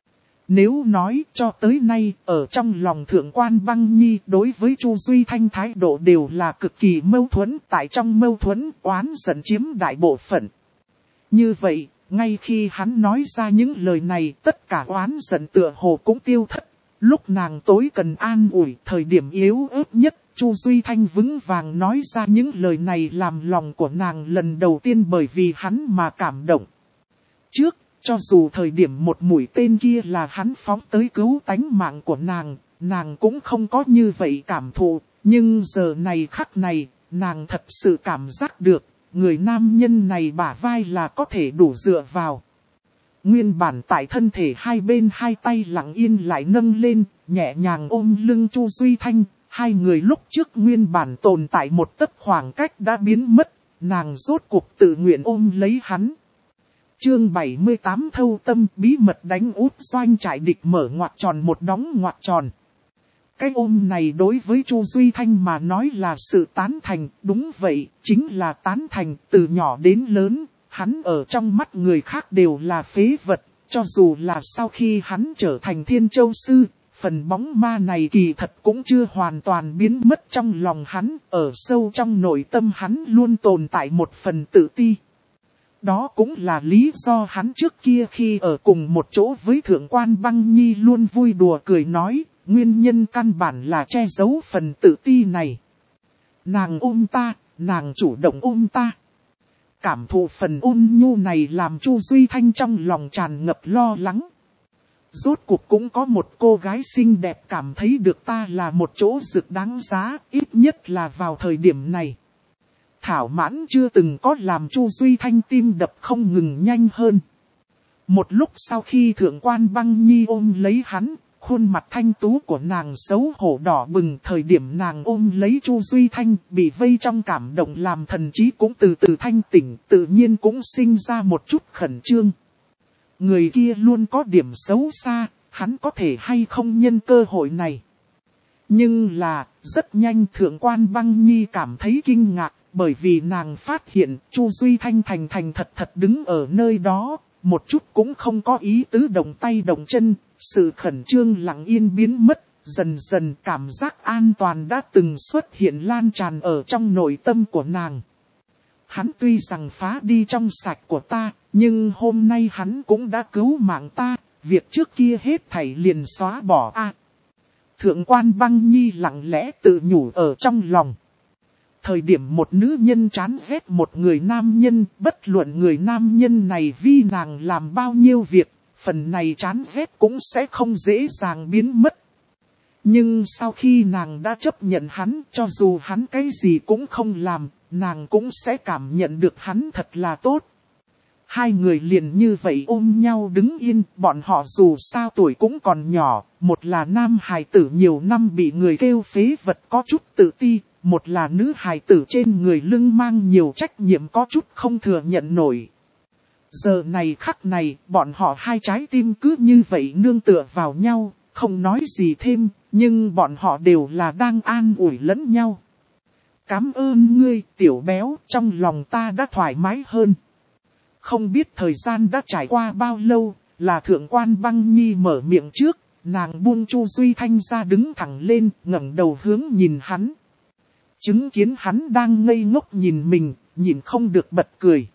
Nếu nói cho tới nay, ở trong lòng Thượng quan Băng Nhi đối với Chu Duy Thanh thái độ đều là cực kỳ mâu thuẫn, tại trong mâu thuẫn, oán giận chiếm đại bộ phận. Như vậy, ngay khi hắn nói ra những lời này, tất cả oán giận tựa hồ cũng tiêu thất. Lúc nàng tối cần an ủi, thời điểm yếu ớt nhất, Chu Duy Thanh vững vàng nói ra những lời này làm lòng của nàng lần đầu tiên bởi vì hắn mà cảm động. Trước, cho dù thời điểm một mũi tên kia là hắn phóng tới cứu tánh mạng của nàng cũng không có như vậy cảm thụ, nhưng giờ này khắc này, nàng thật sự cảm giác được, người nam nhân này bả vai là có thể đủ dựa vào. Nguyên bản tại thân thể hai bên hai tay lặng yên lại nâng lên, nhẹ nhàng ôm lưng Chu Duy Thanh, hai người lúc trước nguyên bản tồn tại một tấc khoảng cách đã biến mất, nàng rốt cuộc tự nguyện ôm lấy hắn. Chương 78 thâu tâm bí mật đánh úp doanh trại địch mở ngoặc tròn một đóng ngoặc tròn. Cái ôm này đối với Chu Duy Thanh mà nói là sự tán thành, đúng vậy, chính là tán thành, từ nhỏ đến lớn, hắn ở trong mắt người khác đều là phế vật, cho dù là sau khi hắn trở thành Thiên Châu Sư, phần bóng ma này kỳ thật cũng chưa hoàn toàn biến mất trong lòng hắn, ở sâu trong nội tâm hắn luôn tồn tại một phần tự ti. Đó cũng là lý do hắn trước kia khi ở cùng một chỗ với Thượng quan Băng Nhi luôn vui đùa cười nói, nguyên nhân căn bản là che giấu phần tự ti này. Nàng ôm ta, nàng chủ động ôm ta. Cảm thụ phần ôn nhu này làm Chu Duy Thanh trong lòng tràn ngập lo lắng. Rốt cuộc cũng có một cô gái xinh đẹp cảm thấy được ta là một chỗ rực đáng giá, ít nhất là vào thời điểm này. Thảo mãn chưa từng có làm Chu Duy Thanh tim đập không ngừng nhanh hơn. Một lúc sau khi Thượng quan Băng Nhi ôm lấy hắn, khuôn mặt thanh tú của nàng xấu hổ đỏ bừng, thời điểm nàng ôm lấy Chu Duy Thanh, bị vây trong cảm động làm thần trí cũng từ từ thanh tỉnh, tự nhiên cũng sinh ra một chút khẩn trương. Người kia luôn có điểm xấu xa, hắn có thể hay không nhân cơ hội này. Nhưng là, rất nhanh Thượng quan Băng Nhi cảm thấy kinh ngạc, bởi vì nàng phát hiện Chu Duy Thanh thành thật đứng ở nơi đó, một chút cũng không có ý tứ động tay động chân, sự khẩn trương lặng yên biến mất, dần dần cảm giác an toàn đã từng xuất hiện lan tràn ở trong nội tâm của nàng. Hắn tuy rằng phá đi trong sạch của ta, nhưng hôm nay hắn cũng đã cứu mạng ta, việc trước kia hết thảy liền xóa bỏ a. Thượng quan Băng Nhi lặng lẽ tự nhủ ở trong lòng. Thời điểm một nữ nhân chán ghét một người nam nhân, bất luận người nam nhân này vì nàng làm bao nhiêu việc, phần này chán ghét cũng sẽ không dễ dàng biến mất. Nhưng sau khi nàng đã chấp nhận hắn, cho dù hắn cái gì cũng không làm, nàng cũng sẽ cảm nhận được hắn thật là tốt. Hai người liền như vậy ôm nhau đứng yên, bọn họ dù sao tuổi cũng còn nhỏ, một là nam hài tử nhiều năm bị người kêu phế vật có chút tự ti, một là nữ hài tử trên người lưng mang nhiều trách nhiệm có chút không thừa nhận nổi. Giờ này khắc này, bọn họ hai trái tim cứ như vậy nương tựa vào nhau, không nói gì thêm, nhưng bọn họ đều là đang an ủi lẫn nhau. Cảm ơn ngươi, tiểu béo, trong lòng ta đã thoải mái hơn. Không biết thời gian đã trải qua bao lâu, là Thượng quan Băng Nhi mở miệng trước, nàng buông Chu Duy Thanh ra đứng thẳng lên, ngẩng đầu hướng nhìn hắn. Chứng kiến hắn đang ngây ngốc nhìn mình, nhìn không được bật cười.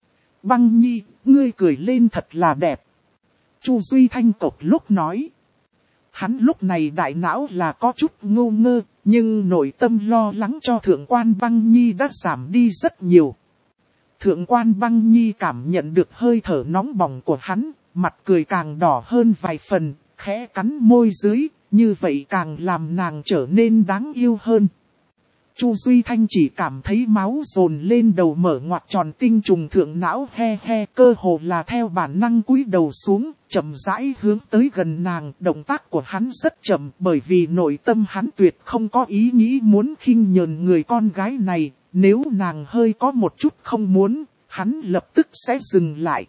Băng Nhi, ngươi cười lên thật là đẹp. Chu Duy Thanh cộc lúc nói. Hắn lúc này đại não là có chút ngu ngơ, nhưng nội tâm lo lắng cho Thượng quan Băng Nhi đã giảm đi rất nhiều. Thượng quan Băng Nhi cảm nhận được hơi thở nóng bỏng của hắn, mặt cười càng đỏ hơn vài phần, khẽ cắn môi dưới, như vậy càng làm nàng trở nên đáng yêu hơn. Chu Duy Thanh chỉ cảm thấy máu dồn lên đầu mở ngoặc tròn tinh trùng thượng não he he, cơ hồ là theo bản năng cúi đầu xuống, chậm rãi hướng tới gần nàng. Động tác của hắn rất chậm bởi vì nội tâm hắn tuyệt không có ý nghĩ muốn khinh nhờn người con gái này, nếu nàng hơi có một chút không muốn, hắn lập tức sẽ dừng lại.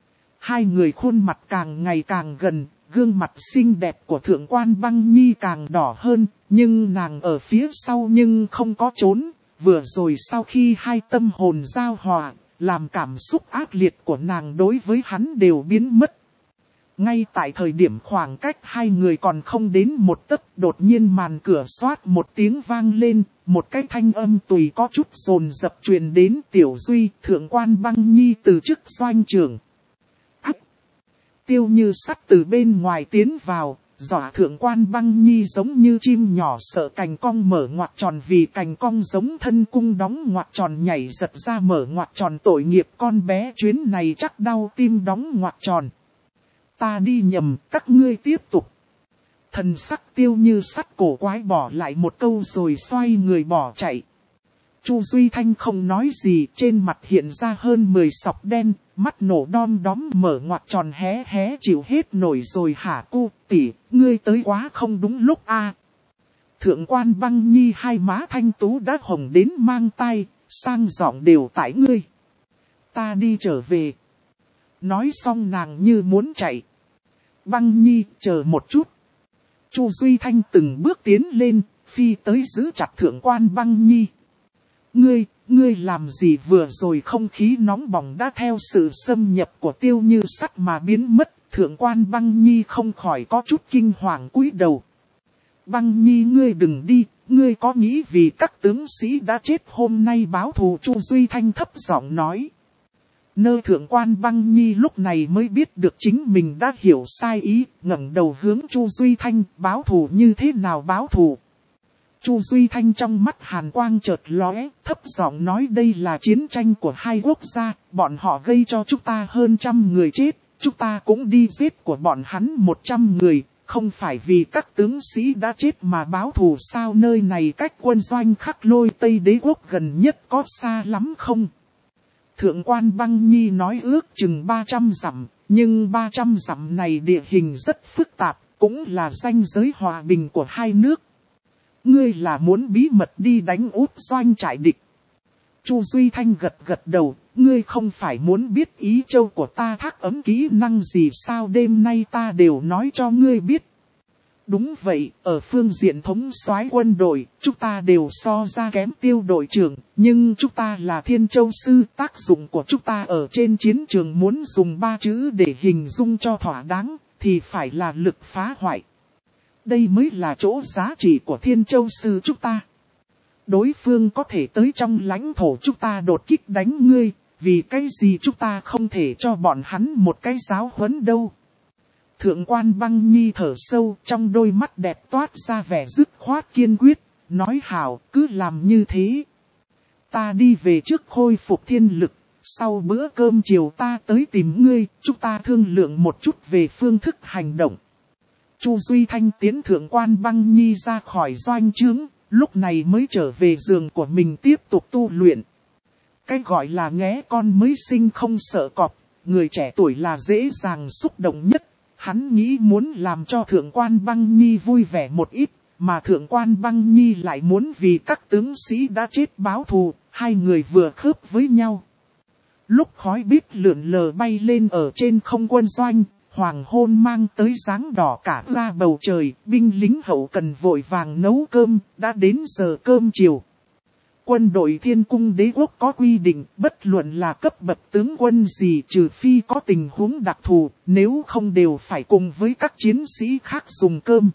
Hai người khuôn mặt càng ngày càng gần, gương mặt xinh đẹp của Thượng quan Băng Nhi càng đỏ hơn, nhưng nàng ở phía sau nhưng không có trốn. Vừa rồi sau khi hai tâm hồn giao hòa, làm cảm xúc ác liệt của nàng đối với hắn đều biến mất. Ngay tại thời điểm khoảng cách hai người còn không đến một tấc, đột nhiên màn cửa xoát một tiếng vang lên, một cái thanh âm tùy có chút dồn dập truyền đến. Tiểu Duy, Thượng quan Băng Nhi từ chức doanh trưởng. Tiêu Như Sắt từ bên ngoài tiến vào, dọa thượng quan băng nhi giống như chim nhỏ sợ cành cong mở ngoặc tròn, vì cành cong giống thân cung đóng ngoặc tròn nhảy giật ra mở ngoặc tròn, tội nghiệp con bé chuyến này chắc đau tim đóng ngoặc tròn. Ta đi nhầm, các ngươi tiếp tục. Thần sắc Tiêu Như Sắt cổ quái bỏ lại một câu rồi xoay người bỏ chạy. Chu Duy Thanh không nói gì, trên mặt hiện ra hơn 10 sọc đen, mắt nổ đom đóm mở ngoặc tròn hé hé chịu hết nổi rồi hả cô tỷ, ngươi tới quá không đúng lúc a. Thượng quan băng nhi hai má thanh tú đã hồng đến mang tai, sang giọng đều tại ngươi. Ta đi trở về. Nói xong nàng như muốn chạy. Băng nhi chờ một chút. Chu Duy Thanh từng bước tiến lên, phi tới giữ chặt thượng quan băng nhi. Ngươi làm gì vừa rồi? Không khí nóng bỏng đã theo sự xâm nhập của Tiêu Như Sắt mà biến mất, thượng quan băng nhi không khỏi có chút kinh hoàng cúi đầu. Băng nhi ngươi đừng đi, ngươi có nghĩ vì các tướng sĩ đã chết hôm nay báo thù? Chu Duy Thanh thấp giọng nói. Nơ thượng quan băng nhi lúc này mới biết được chính mình đã hiểu sai ý, ngẩng đầu hướng Chu Duy Thanh, báo thù như thế nào báo thù? Chu Duy Thanh trong mắt hàn quang chợt lóe, thấp giọng nói đây là chiến tranh của hai quốc gia, bọn họ gây cho chúng ta hơn 100 người chết, chúng ta cũng đi giết của bọn hắn 100 người, không phải vì các tướng sĩ đã chết mà báo thù sao? Nơi này cách quân doanh Khắc Lôi Tây Đế quốc gần nhất có xa lắm không? Thượng quan băng nhi nói ước chừng 300 dặm, nhưng 300 dặm này địa hình rất phức tạp, cũng là ranh giới hòa bình của hai nước. Ngươi là muốn bí mật đi đánh úp doanh trại địch? Chu Duy Thanh gật gật đầu, ngươi không phải muốn biết ý châu của ta thác ấm kỹ năng gì sao? Đêm nay ta đều nói cho ngươi biết. Đúng vậy, ở phương diện thống soái quân đội, chúng ta đều so ra kém Tiêu đội trưởng, nhưng chúng ta là Thiên Châu Sư, tác dụng của chúng ta ở trên chiến trường muốn dùng 3 chữ để hình dung cho thỏa đáng, thì phải là lực phá hoại. Đây mới là chỗ giá trị của Thiên Châu Sư chúng ta. Đối phương có thể tới trong lãnh thổ chúng ta đột kích đánh ngươi, vì cái gì chúng ta không thể cho bọn hắn một cái giáo huấn đâu. Thượng quan băng nhi thở sâu, trong đôi mắt đẹp toát ra vẻ dứt khoát kiên quyết, nói hảo, cứ làm như thế. Ta đi về trước khôi phục thiên lực, sau bữa cơm chiều ta tới tìm ngươi, chúng ta thương lượng một chút về phương thức hành động. Chu Duy Thanh tiến thượng quan băng nhi ra khỏi doanh trướng, lúc này mới trở về giường của mình tiếp tục tu luyện. Cái gọi là nghé con mới sinh không sợ cọp, người trẻ tuổi là dễ dàng xúc động nhất. Hắn nghĩ muốn làm cho thượng quan băng nhi vui vẻ một ít, mà thượng quan băng nhi lại muốn vì các tướng sĩ đã chết báo thù, hai người vừa khớp với nhau. Lúc khói bếp lượn lờ bay lên ở trên không quân doanh, hoàng hôn mang tới dáng đỏ cả ra bầu trời, binh lính hậu cần vội vàng nấu cơm, đã đến giờ cơm chiều. Quân đội Thiên Cung Đế quốc có quy định, bất luận là cấp bậc tướng quân gì trừ phi có tình huống đặc thù, nếu không đều phải cùng với các chiến sĩ khác dùng cơm.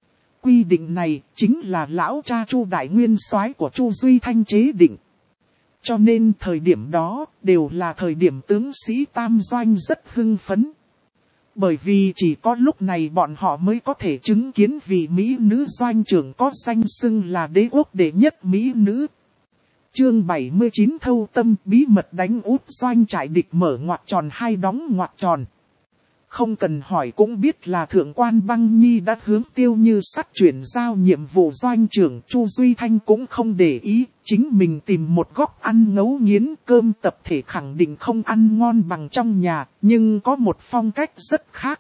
Quy định này chính là lão cha Chu Đại Nguyên soái của Chu Duy Thanh chế định. Cho nên thời điểm đó đều là thời điểm tướng sĩ tam doanh rất hưng phấn. Bởi vì chỉ có lúc này bọn họ mới có thể chứng kiến vị mỹ nữ doanh trưởng có danh xưng là đế quốc đệ nhất mỹ nữ. Chương 79 thâu tâm bí mật đánh úp doanh trại địch mở ngoặc tròn hai đóng ngoặc tròn. Không cần hỏi cũng biết là thượng quan băng nhi đã hướng Tiêu Như Sắt chuyển giao nhiệm vụ doanh trưởng. Chu Duy Thanh cũng không để ý, chính mình tìm một góc ăn ngấu nghiến, cơm tập thể khẳng định không ăn ngon bằng trong nhà, nhưng có một phong cách rất khác.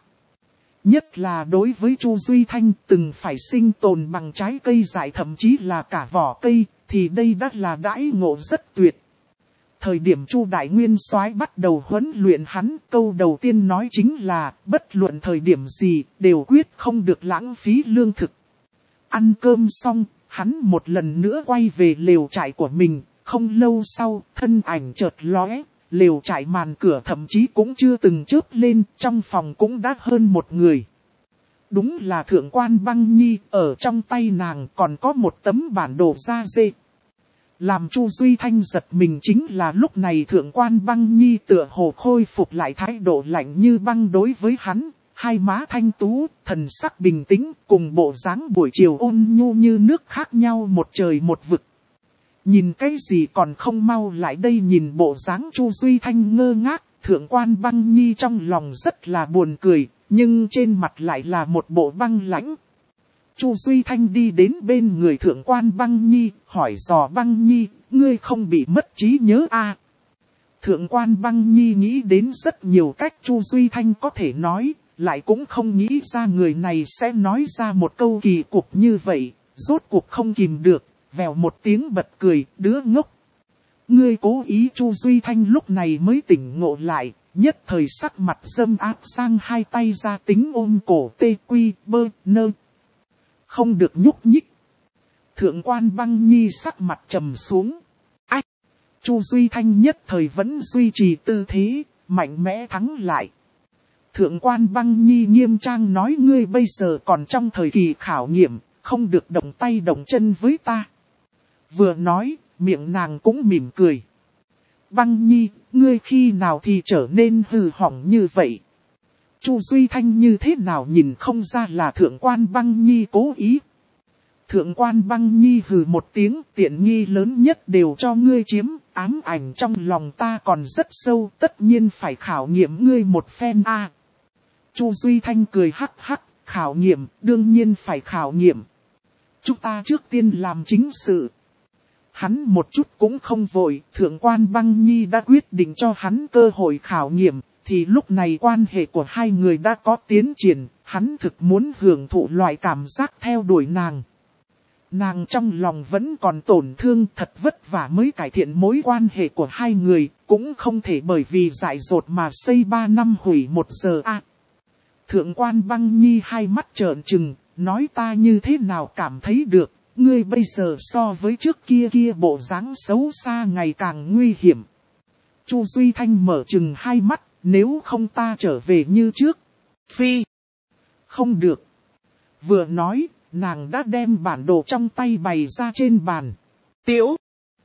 Nhất là đối với Chu Duy Thanh từng phải sinh tồn bằng trái cây dại thậm chí là cả vỏ cây, thì đây đã là đãi ngộ rất tuyệt. Thời điểm Chu Đại Nguyên soái bắt đầu huấn luyện hắn, câu đầu tiên nói chính là, bất luận thời điểm gì, đều quyết không được lãng phí lương thực. Ăn cơm xong, hắn một lần nữa quay về lều trại của mình, không lâu sau, thân ảnh chợt lóe, lều trại màn cửa thậm chí cũng chưa từng chớp lên, trong phòng cũng đã hơn một người. Đúng là thượng quan băng nhi, ở trong tay nàng còn có một tấm bản đồ da dê. Làm Chu Duy Thanh giật mình chính là lúc này thượng quan băng nhi tựa hồ khôi phục lại thái độ lạnh như băng đối với hắn hai má thanh tú, thần sắc bình tĩnh, cùng bộ dáng buổi chiều ôn nhu như nước khác nhau một trời một vực. Nhìn cái gì còn không mau lại đây, nhìn bộ dáng Chu Duy Thanh ngơ ngác, Thượng Quan Băng Nhi trong lòng rất là buồn cười, nhưng trên mặt lại là một bộ băng lãnh. Chu Duy Thanh đi đến bên người Thượng Quan Băng Nhi, hỏi dò Băng Nhi, ngươi không bị mất trí nhớ à? Thượng Quan Băng Nhi nghĩ đến rất nhiều cách Chu Duy Thanh có thể nói, lại cũng không nghĩ ra người này sẽ nói ra một câu kỳ cục như vậy, rốt cuộc không kìm được, vèo một tiếng bật cười, đứa ngốc. Ngươi cố ý. Chu Duy Thanh lúc này mới tỉnh ngộ lại, nhất thời sắc mặt dâm áp sang hai tay ra tính ôm cổ tê quy bơ nơ. Không được nhúc nhích. Thượng Quan Băng Nhi sắc mặt trầm xuống. Ách! Chu Duy Thanh nhất thời vẫn duy trì tư thế, mạnh mẽ thắng lại. Thượng Quan Băng Nhi nghiêm trang nói, ngươi bây giờ còn trong thời kỳ khảo nghiệm, không được động tay động chân với ta. Vừa nói, miệng nàng cũng mỉm cười. Băng Nhi, ngươi khi nào thì trở nên hư hỏng như vậy? Chu Duy Thanh như thế nào nhìn không ra là Thượng Quan Băng Nhi cố ý. Thượng Quan Băng Nhi hừ một tiếng, tiện nghi lớn nhất đều cho ngươi chiếm, ám ảnh trong lòng ta còn rất sâu, tất nhiên phải khảo nghiệm ngươi một phen a. Chu Duy Thanh cười hắc hắc, khảo nghiệm, đương nhiên phải khảo nghiệm. Chúng ta trước tiên làm chính sự. Hắn một chút cũng không vội, Thượng Quan Băng Nhi đã quyết định cho hắn cơ hội khảo nghiệm, thì lúc này quan hệ của hai người đã có tiến triển, hắn thực muốn hưởng thụ loại cảm giác theo đuổi nàng. Nàng trong lòng vẫn còn tổn thương, thật vất vả mới cải thiện mối quan hệ của hai người, cũng không thể bởi vì dại dột mà xây 3 năm hủy 1 giờ a. Thượng Quan Băng Nhi hai mắt trợn trừng, nói ta như thế nào cảm thấy được, ngươi bây giờ so với trước kia bộ dáng xấu xa ngày càng nguy hiểm. Chu Duy Thanh mở trừng hai mắt, nếu không ta trở về như trước. Phi! Không được. Vừa nói, nàng đã đem bản đồ trong tay bày ra trên bàn. Tiểu!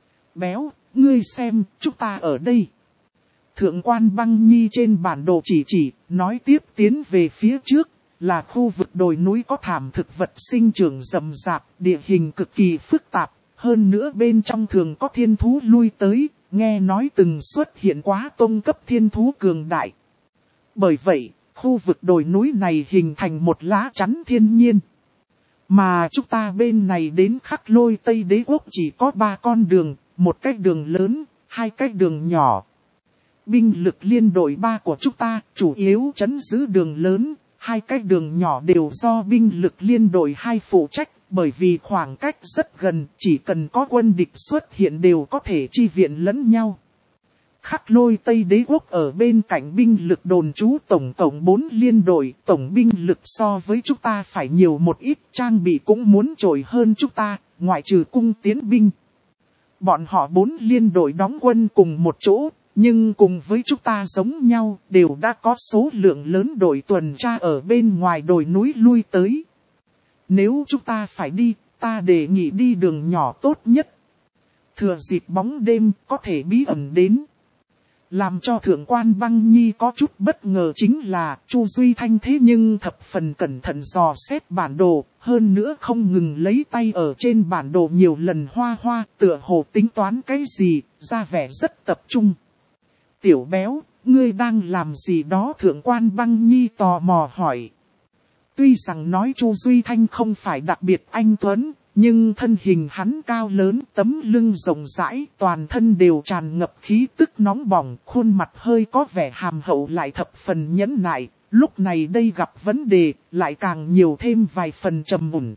Béo, ngươi xem, chúng ta ở đây. Thượng Quan Băng Nhi trên bản đồ chỉ, nói tiếp tiến về phía trước, là khu vực đồi núi có thảm thực vật sinh trưởng rậm rạp, địa hình cực kỳ phức tạp, hơn nữa bên trong thường có thiên thú lui tới, nghe nói từng xuất hiện quá tông cấp thiên thú cường đại. Bởi vậy, khu vực đồi núi này hình thành một lá chắn thiên nhiên. Mà chúng ta bên này đến Khắc Lôi Tây Đế Quốc chỉ có 3 con đường, một cái đường lớn, 2 cái đường nhỏ. Binh lực liên đội 3 của chúng ta chủ yếu trấn giữ đường lớn, 2 cái đường nhỏ đều do binh lực liên đội 2 phụ trách, bởi vì khoảng cách rất gần, chỉ cần có quân địch xuất hiện đều có thể chi viện lẫn nhau. Khắc Lôi Tây Đế Quốc ở bên cạnh binh lực đồn trú tổng cộng 4 liên đội, tổng binh lực so với chúng ta phải nhiều một ít, trang bị cũng muốn trội hơn chúng ta, ngoại trừ cung tiến binh. Bọn họ 4 liên đội đóng quân cùng một chỗ, nhưng cùng với chúng ta giống nhau, đều đã có số lượng lớn đội tuần tra ở bên ngoài đồi núi lui tới. Nếu chúng ta phải đi, ta đề nghị đi đường nhỏ tốt nhất. Thừa dịp bóng đêm có thể bí ẩn đến. Làm cho Thượng Quan Băng Nhi có chút bất ngờ chính là Chu Duy Thanh thế nhưng thập phần cẩn thận dò xét bản đồ, hơn nữa không ngừng lấy tay ở trên bản đồ nhiều lần hoa, tựa hồ tính toán cái gì, ra vẻ rất tập trung. Tiểu béo, ngươi đang làm gì đó? Thượng Quan Băng Nhi tò mò hỏi. Tuy rằng nói Chu Duy Thanh không phải đặc biệt anh tuấn, nhưng thân hình hắn cao lớn, tấm lưng rộng rãi, toàn thân đều tràn ngập khí tức nóng bỏng, khuôn mặt hơi có vẻ hàm hậu lại thập phần nhẫn nại, lúc này đây gặp vấn đề, lại càng nhiều thêm vài phần trầm mùn.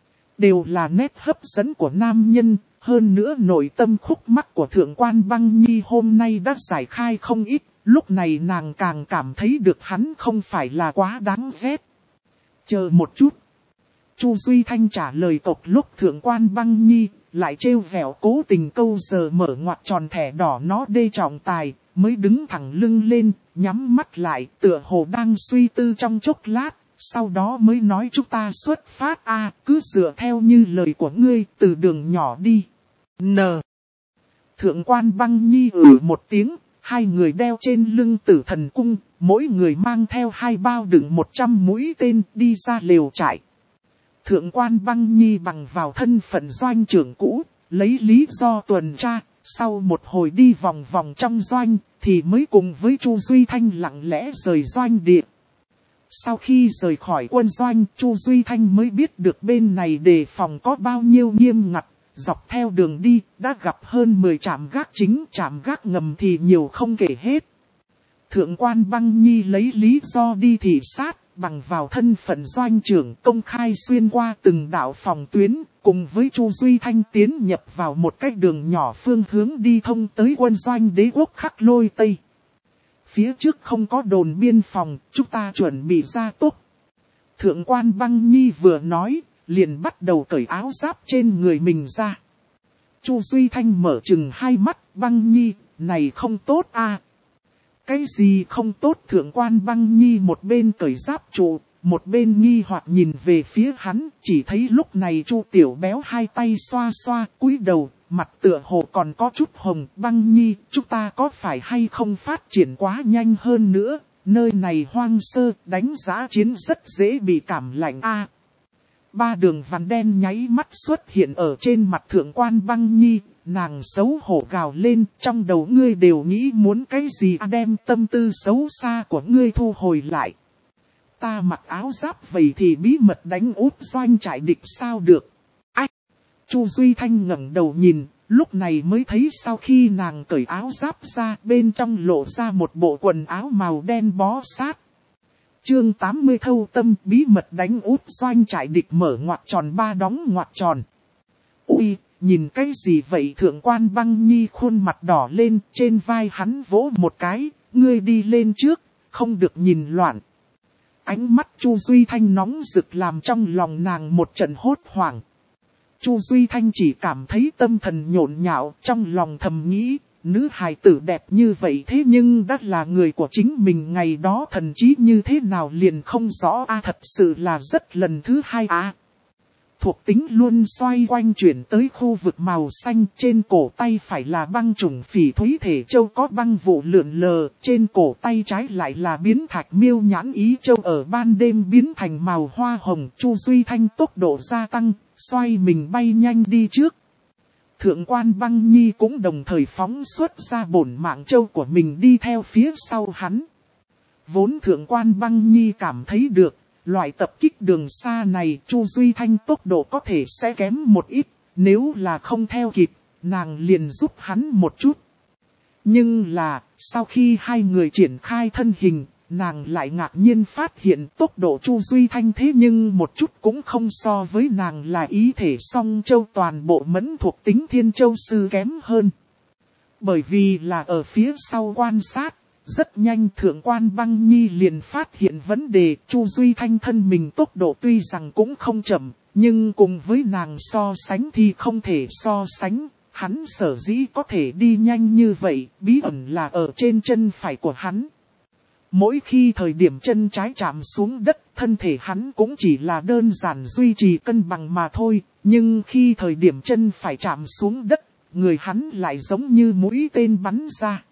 Đều là nét hấp dẫn của nam nhân, hơn nữa nội tâm khúc mắc của Thượng Quan Băng Nhi hôm nay đã giải khai không ít, lúc này nàng càng cảm thấy được hắn không phải là quá đáng ghét. Chờ một chút. Chu Duy Thanh trả lời tộc lúc Thượng Quan Băng Nhi, lại trêu vẻo cố tình câu giờ mở ngoặc tròn thẻ đỏ nó đê trọng tài, mới đứng thẳng lưng lên, nhắm mắt lại, tựa hồ đang suy tư trong chốc lát, sau đó mới nói chúng ta xuất phát cứ dựa theo như lời của ngươi, từ đường nhỏ đi. N. Thượng Quan Băng Nhi một tiếng, hai người đeo trên lưng Tử Thần Cung, mỗi người mang theo 2 bao đựng 100 mũi tên đi ra lều trại. Thượng quan Băng Nhi bằng vào thân phận doanh trưởng cũ, lấy lý do tuần tra, sau một hồi đi vòng vòng trong doanh, thì mới cùng với Chu Duy Thanh lặng lẽ rời doanh địa. Sau khi rời khỏi quân doanh, Chu Duy Thanh mới biết được bên này đề phòng có bao nhiêu nghiêm ngặt. Dọc theo đường đi, đã gặp hơn 10 trạm gác chính, trạm gác ngầm thì nhiều không kể hết. Thượng quan Băng Nhi lấy lý do đi thị sát, bằng vào thân phận doanh trưởng công khai xuyên qua từng đạo phòng tuyến, cùng với Chu Duy Thanh tiến nhập vào một cái đường nhỏ phương hướng đi thông tới quân doanh Đế quốc Khắc Lôi Tây. Phía trước không có đồn biên phòng, chúng ta chuẩn bị ra tốt. Thượng quan Băng Nhi vừa nói, liền bắt đầu cởi áo giáp trên người mình ra. Chu Duy Thanh mở chừng hai mắt, Băng Nhi, này không tốt à. Cái gì không tốt? Thượng quan Băng Nhi một bên cởi giáp trụ, một bên nghi hoặc nhìn về phía hắn, chỉ thấy lúc này Chu Tiểu Béo hai tay xoa xoa, cúi đầu, mặt tựa hồ còn có chút hồng. Băng Nhi, chúng ta có phải hay không phát triển quá nhanh hơn nữa, nơi này hoang sơ, đánh giá chiến rất dễ bị cảm lạnh a. 3 đường vằn đen nháy mắt xuất hiện ở trên mặt Thượng quan Băng Nhi, nàng xấu hổ gào lên, trong đầu ngươi đều nghĩ muốn cái gì à, đem tâm tư xấu xa của ngươi thu hồi lại. Ta mặc áo giáp vậy thì bí mật đánh úp doanh trại địch sao được. Ách! Chu Duy Thanh ngẩng đầu nhìn, lúc này mới thấy sau khi nàng cởi áo giáp ra, bên trong lộ ra một bộ quần áo màu đen bó sát. Chương 80 thâu tâm bí mật đánh úp doanh trại địch mở ngoặc tròn 3 đóng ngoặc tròn. Ui, nhìn cái gì vậy? Thượng quan Băng Nhi khuôn mặt đỏ lên, trên vai hắn vỗ một cái, ngươi đi lên trước, không được nhìn loạn. Ánh mắt Chu Duy Thanh nóng rực làm trong lòng nàng một trận hốt hoảng. Chu Duy Thanh chỉ cảm thấy tâm thần nhộn nhạo, trong lòng thầm nghĩ, nữ hài tử đẹp như vậy thế nhưng đã là người của chính mình, ngày đó thần trí như thế nào liền không rõ a, thật sự là rất lần thứ hai a. Thuộc tính luôn xoay quanh chuyển tới khu vực màu xanh, trên cổ tay phải là băng trùng phỉ thúy thể châu có băng vụ lượn lờ, trên cổ tay trái lại là biến thạch miêu nhãn ý châu ở ban đêm biến thành màu hoa hồng. Chu Duy Thanh tốc độ gia tăng, xoay mình bay nhanh đi trước. Thượng quan Băng Nhi cũng đồng thời phóng xuất ra bổn mạng châu của mình đi theo phía sau hắn. Vốn Thượng quan Băng Nhi cảm thấy được, loại tập kích đường xa này Chu Duy Thanh tốc độ có thể sẽ kém một ít, nếu là không theo kịp, nàng liền giúp hắn một chút. Nhưng là, sau khi hai người triển khai thân hình, nàng lại ngạc nhiên phát hiện tốc độ Chu Duy Thanh thế nhưng một chút cũng không so với nàng là ý thể song châu toàn bộ mẫn thuộc tính thiên châu sư kém hơn. Bởi vì là ở phía sau quan sát, rất nhanh Thượng quan Băng Nhi liền phát hiện vấn đề. Chu Duy Thanh thân mình tốc độ tuy rằng cũng không chậm, nhưng cùng với nàng so sánh thì không thể so sánh. Hắn sở dĩ có thể đi nhanh như vậy, bí ẩn là ở trên chân phải của hắn. Mỗi khi thời điểm chân trái chạm xuống đất, thân thể hắn cũng chỉ là đơn giản duy trì cân bằng mà thôi. Nhưng khi thời điểm chân phải chạm xuống đất, người hắn lại giống như mũi tên bắn ra.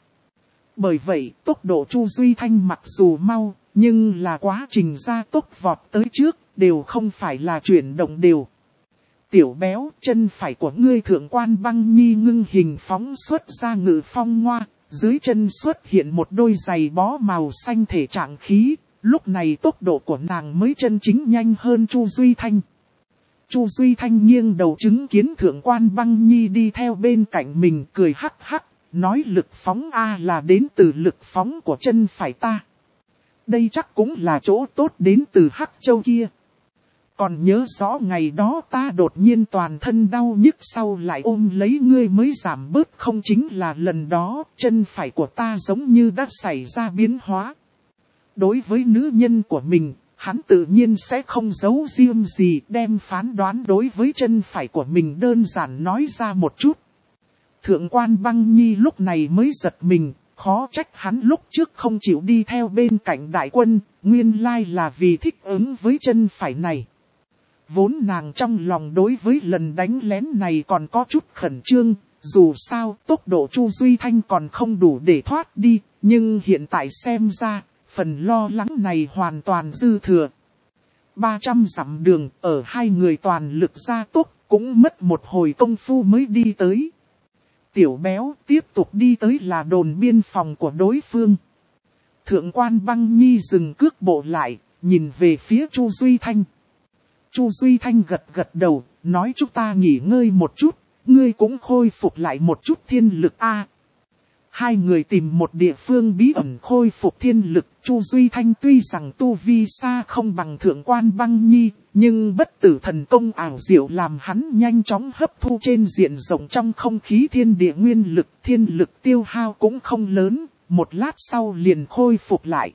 Bởi vậy, tốc độ Chu Duy Thanh mặc dù mau, nhưng là quá trình gia tốc vọt tới trước, đều không phải là chuyển động đều. Tiểu Béo, chân phải của ngươi. Thượng quan Băng Nhi ngưng hình phóng xuất ra ngự phong ngoa, dưới chân xuất hiện một đôi giày bó màu xanh thể trạng khí, lúc này tốc độ của nàng mới chân chính nhanh hơn Chu Duy Thanh. Chu Duy Thanh nghiêng đầu chứng kiến Thượng quan Băng Nhi đi theo bên cạnh mình, cười hắc hắc, nói lực phóng A là đến từ lực phóng của chân phải ta. Đây chắc cũng là chỗ tốt đến từ Hắc Châu kia. Còn nhớ rõ ngày đó ta đột nhiên toàn thân đau nhức sau lại ôm lấy ngươi mới giảm bớt không, chính là lần đó chân phải của ta giống như đã xảy ra biến hóa. Đối với nữ nhân của mình, hắn tự nhiên sẽ không giấu riêng gì, đem phán đoán đối với chân phải của mình đơn giản nói ra một chút. Thượng quan Băng Nhi lúc này mới giật mình, khó trách hắn lúc trước không chịu đi theo bên cạnh đại quân, nguyên lai là vì thích ứng với chân phải này. Vốn nàng trong lòng đối với lần đánh lén này còn có chút khẩn trương, dù sao tốc độ Chu Duy Thanh còn không đủ để thoát đi, nhưng hiện tại xem ra, phần lo lắng này hoàn toàn dư thừa. 300 dặm đường ở hai người toàn lực gia tốc, cũng mất một hồi công phu mới đi tới. Tiểu béo tiếp tục đi tới là đồn biên phòng của đối phương. Thượng quan Băng Nhi dừng cước bộ lại, nhìn về phía Chu Duy Thanh. Chu Duy Thanh gật gật đầu, nói chúng ta nghỉ ngơi một chút, ngươi cũng khôi phục lại một chút thiên lực a. Hai người tìm một địa phương bí ẩn khôi phục thiên lực. Chu Duy Thanh tuy rằng tu vi xa không bằng thượng quan Băng Nhi, nhưng bất tử thần công ảo diệu làm hắn nhanh chóng hấp thu trên diện rộng trong không khí thiên địa nguyên lực. Thiên lực tiêu hao cũng không lớn, một lát sau liền khôi phục lại.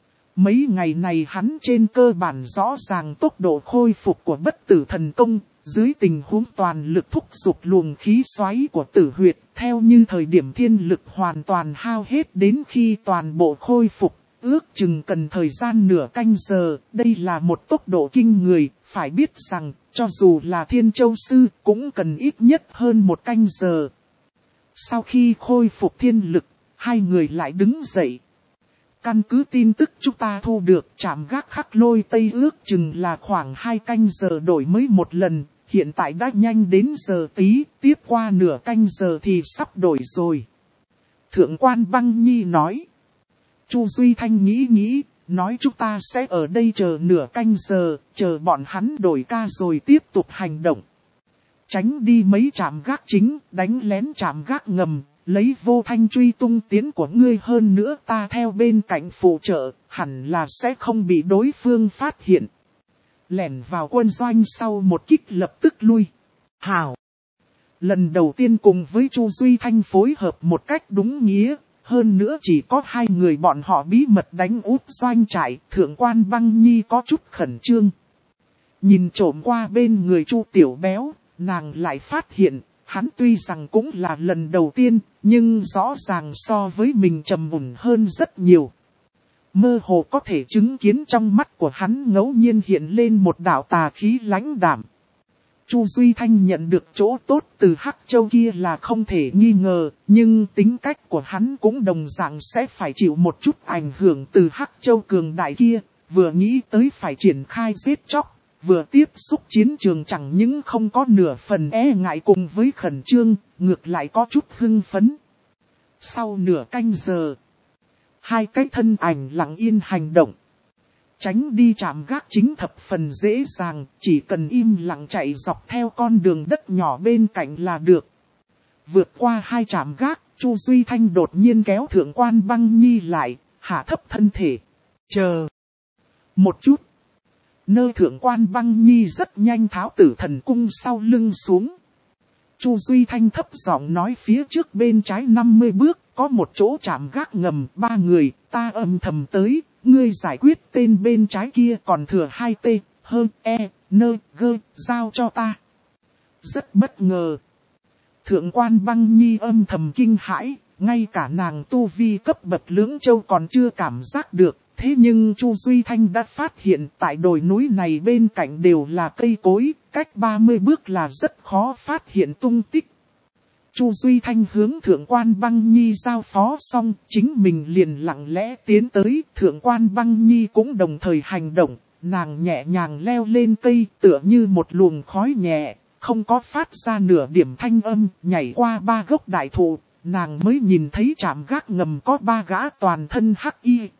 Mấy ngày này hắn trên cơ bản rõ ràng tốc độ khôi phục của bất tử thần công, dưới tình huống toàn lực thúc giục luồng khí xoáy của tử huyệt, theo như thời điểm thiên lực hoàn toàn hao hết đến khi toàn bộ khôi phục, ước chừng cần thời gian nửa canh giờ. Đây là một tốc độ kinh người, phải biết rằng, cho dù là Thiên Châu Sư cũng cần ít nhất hơn một canh giờ. Sau khi khôi phục thiên lực, hai người lại đứng dậy. Căn cứ tin tức chúng ta thu được, trạm gác Khắc Lôi Tây ước chừng là khoảng 2 canh giờ đổi mới một lần, hiện tại đã nhanh đến giờ tí, tiếp qua nửa canh giờ thì sắp đổi rồi. Thượng quan Băng Nhi nói. Chu Duy Thanh nghĩ, nói chúng ta sẽ ở đây chờ nửa canh giờ, chờ bọn hắn đổi ca rồi tiếp tục hành động. Tránh đi mấy trạm gác chính, đánh lén trạm gác ngầm. Lấy vô thanh truy tung tiến của ngươi, hơn nữa ta theo bên cạnh phụ trợ, hẳn là sẽ không bị đối phương phát hiện. Lẻn vào quân doanh sau một kích lập tức lui. Hảo! Lần đầu tiên cùng với Chu Duy Thanh phối hợp một cách đúng nghĩa, hơn nữa chỉ có hai người bọn họ bí mật đánh úp doanh trại. Thượng quan Băng Nhi có chút khẩn trương. Nhìn trộm qua bên người Chu Tiểu Béo, nàng lại phát hiện. Hắn tuy rằng cũng là lần đầu tiên, nhưng rõ ràng so với mình trầm ổn hơn rất nhiều. Mơ hồ có thể chứng kiến trong mắt của hắn ngẫu nhiên hiện lên một đạo tà khí lãnh đạm. Chu Duy Thanh nhận được chỗ tốt từ Hắc Châu kia là không thể nghi ngờ, nhưng tính cách của hắn cũng đồng dạng sẽ phải chịu một chút ảnh hưởng từ Hắc Châu cường đại kia, vừa nghĩ tới phải triển khai giết chóc. Vừa tiếp xúc chiến trường chẳng những không có nửa phần e ngại cùng với khẩn trương, ngược lại có chút hưng phấn. Sau nửa canh giờ, hai cái thân ảnh lặng yên hành động. Tránh đi trạm gác chính thập phần dễ dàng, chỉ cần im lặng chạy dọc theo con đường đất nhỏ bên cạnh là được. Vượt qua hai trạm gác, Chu Duy Thanh đột nhiên kéo Thượng quan Băng Nhi lại, hạ thấp thân thể. Chờ một chút. Nơi Thượng quan Băng Nhi rất nhanh tháo tử thần cung sau lưng xuống. Chu Duy Thanh thấp giọng nói phía trước bên trái 50 bước, có một chỗ trạm gác ngầm, 3 người, ta âm thầm tới, ngươi giải quyết tên bên trái kia còn thừa 2 T, hơn E, nơ, gơ, giao cho ta. Rất bất ngờ. Thượng quan Băng Nhi âm thầm kinh hãi, ngay cả nàng tu vi cấp bậc Lưỡng Châu còn chưa cảm giác được. Thế nhưng Chu Duy Thanh đã phát hiện tại đồi núi này bên cạnh đều là cây cối, cách 30 bước là rất khó phát hiện tung tích. Chu Duy Thanh hướng Thượng quan Băng Nhi giao phó xong, chính mình liền lặng lẽ tiến tới, Thượng quan Băng Nhi cũng đồng thời hành động, nàng nhẹ nhàng leo lên cây tựa như một luồng khói nhẹ, không có phát ra nửa điểm thanh âm, nhảy qua 3 gốc đại thụ, nàng mới nhìn thấy trạm gác ngầm có 3 gã toàn thân hắc y.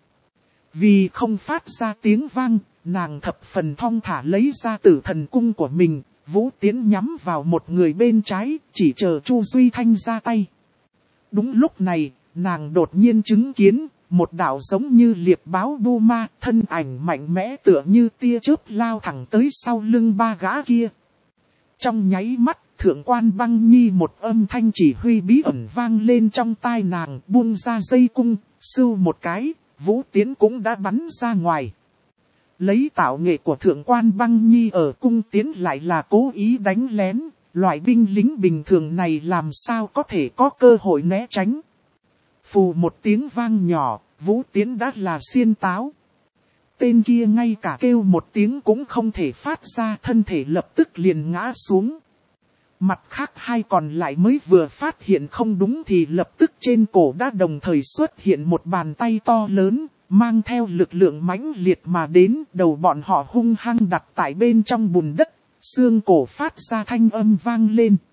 Vì không phát ra tiếng vang, nàng thập phần thong thả lấy ra tử thần cung của mình, vũ tiến nhắm vào một người bên trái, chỉ chờ Chu Duy Thanh ra tay. Đúng lúc này, nàng đột nhiên chứng kiến, một đạo giống như liệp báo bu ma, thân ảnh mạnh mẽ tựa như tia chớp lao thẳng tới sau lưng 3 gã kia. Trong nháy mắt, Thượng quan Băng Nhi một âm thanh chỉ huy bí ẩn vang lên trong tai nàng, buông ra dây cung, sưu một cái. Vũ tiến cũng đã bắn ra ngoài. Lấy tạo nghệ của Thượng quan Băng Nhi ở cung tiến lại là cố ý đánh lén. Loại binh lính bình thường này làm sao có thể có cơ hội né tránh. Phù một tiếng vang nhỏ, Vũ tiến đã là xiên táo. Tên kia ngay cả kêu một tiếng cũng không thể phát ra, thân thể lập tức liền ngã xuống. Mặt khác hai còn lại mới vừa phát hiện không đúng thì lập tức trên cổ đã đồng thời xuất hiện một bàn tay to lớn, mang theo lực lượng mãnh liệt mà đến, đầu bọn họ hung hăng đặt tại bên trong bùn đất, xương cổ phát ra thanh âm vang lên.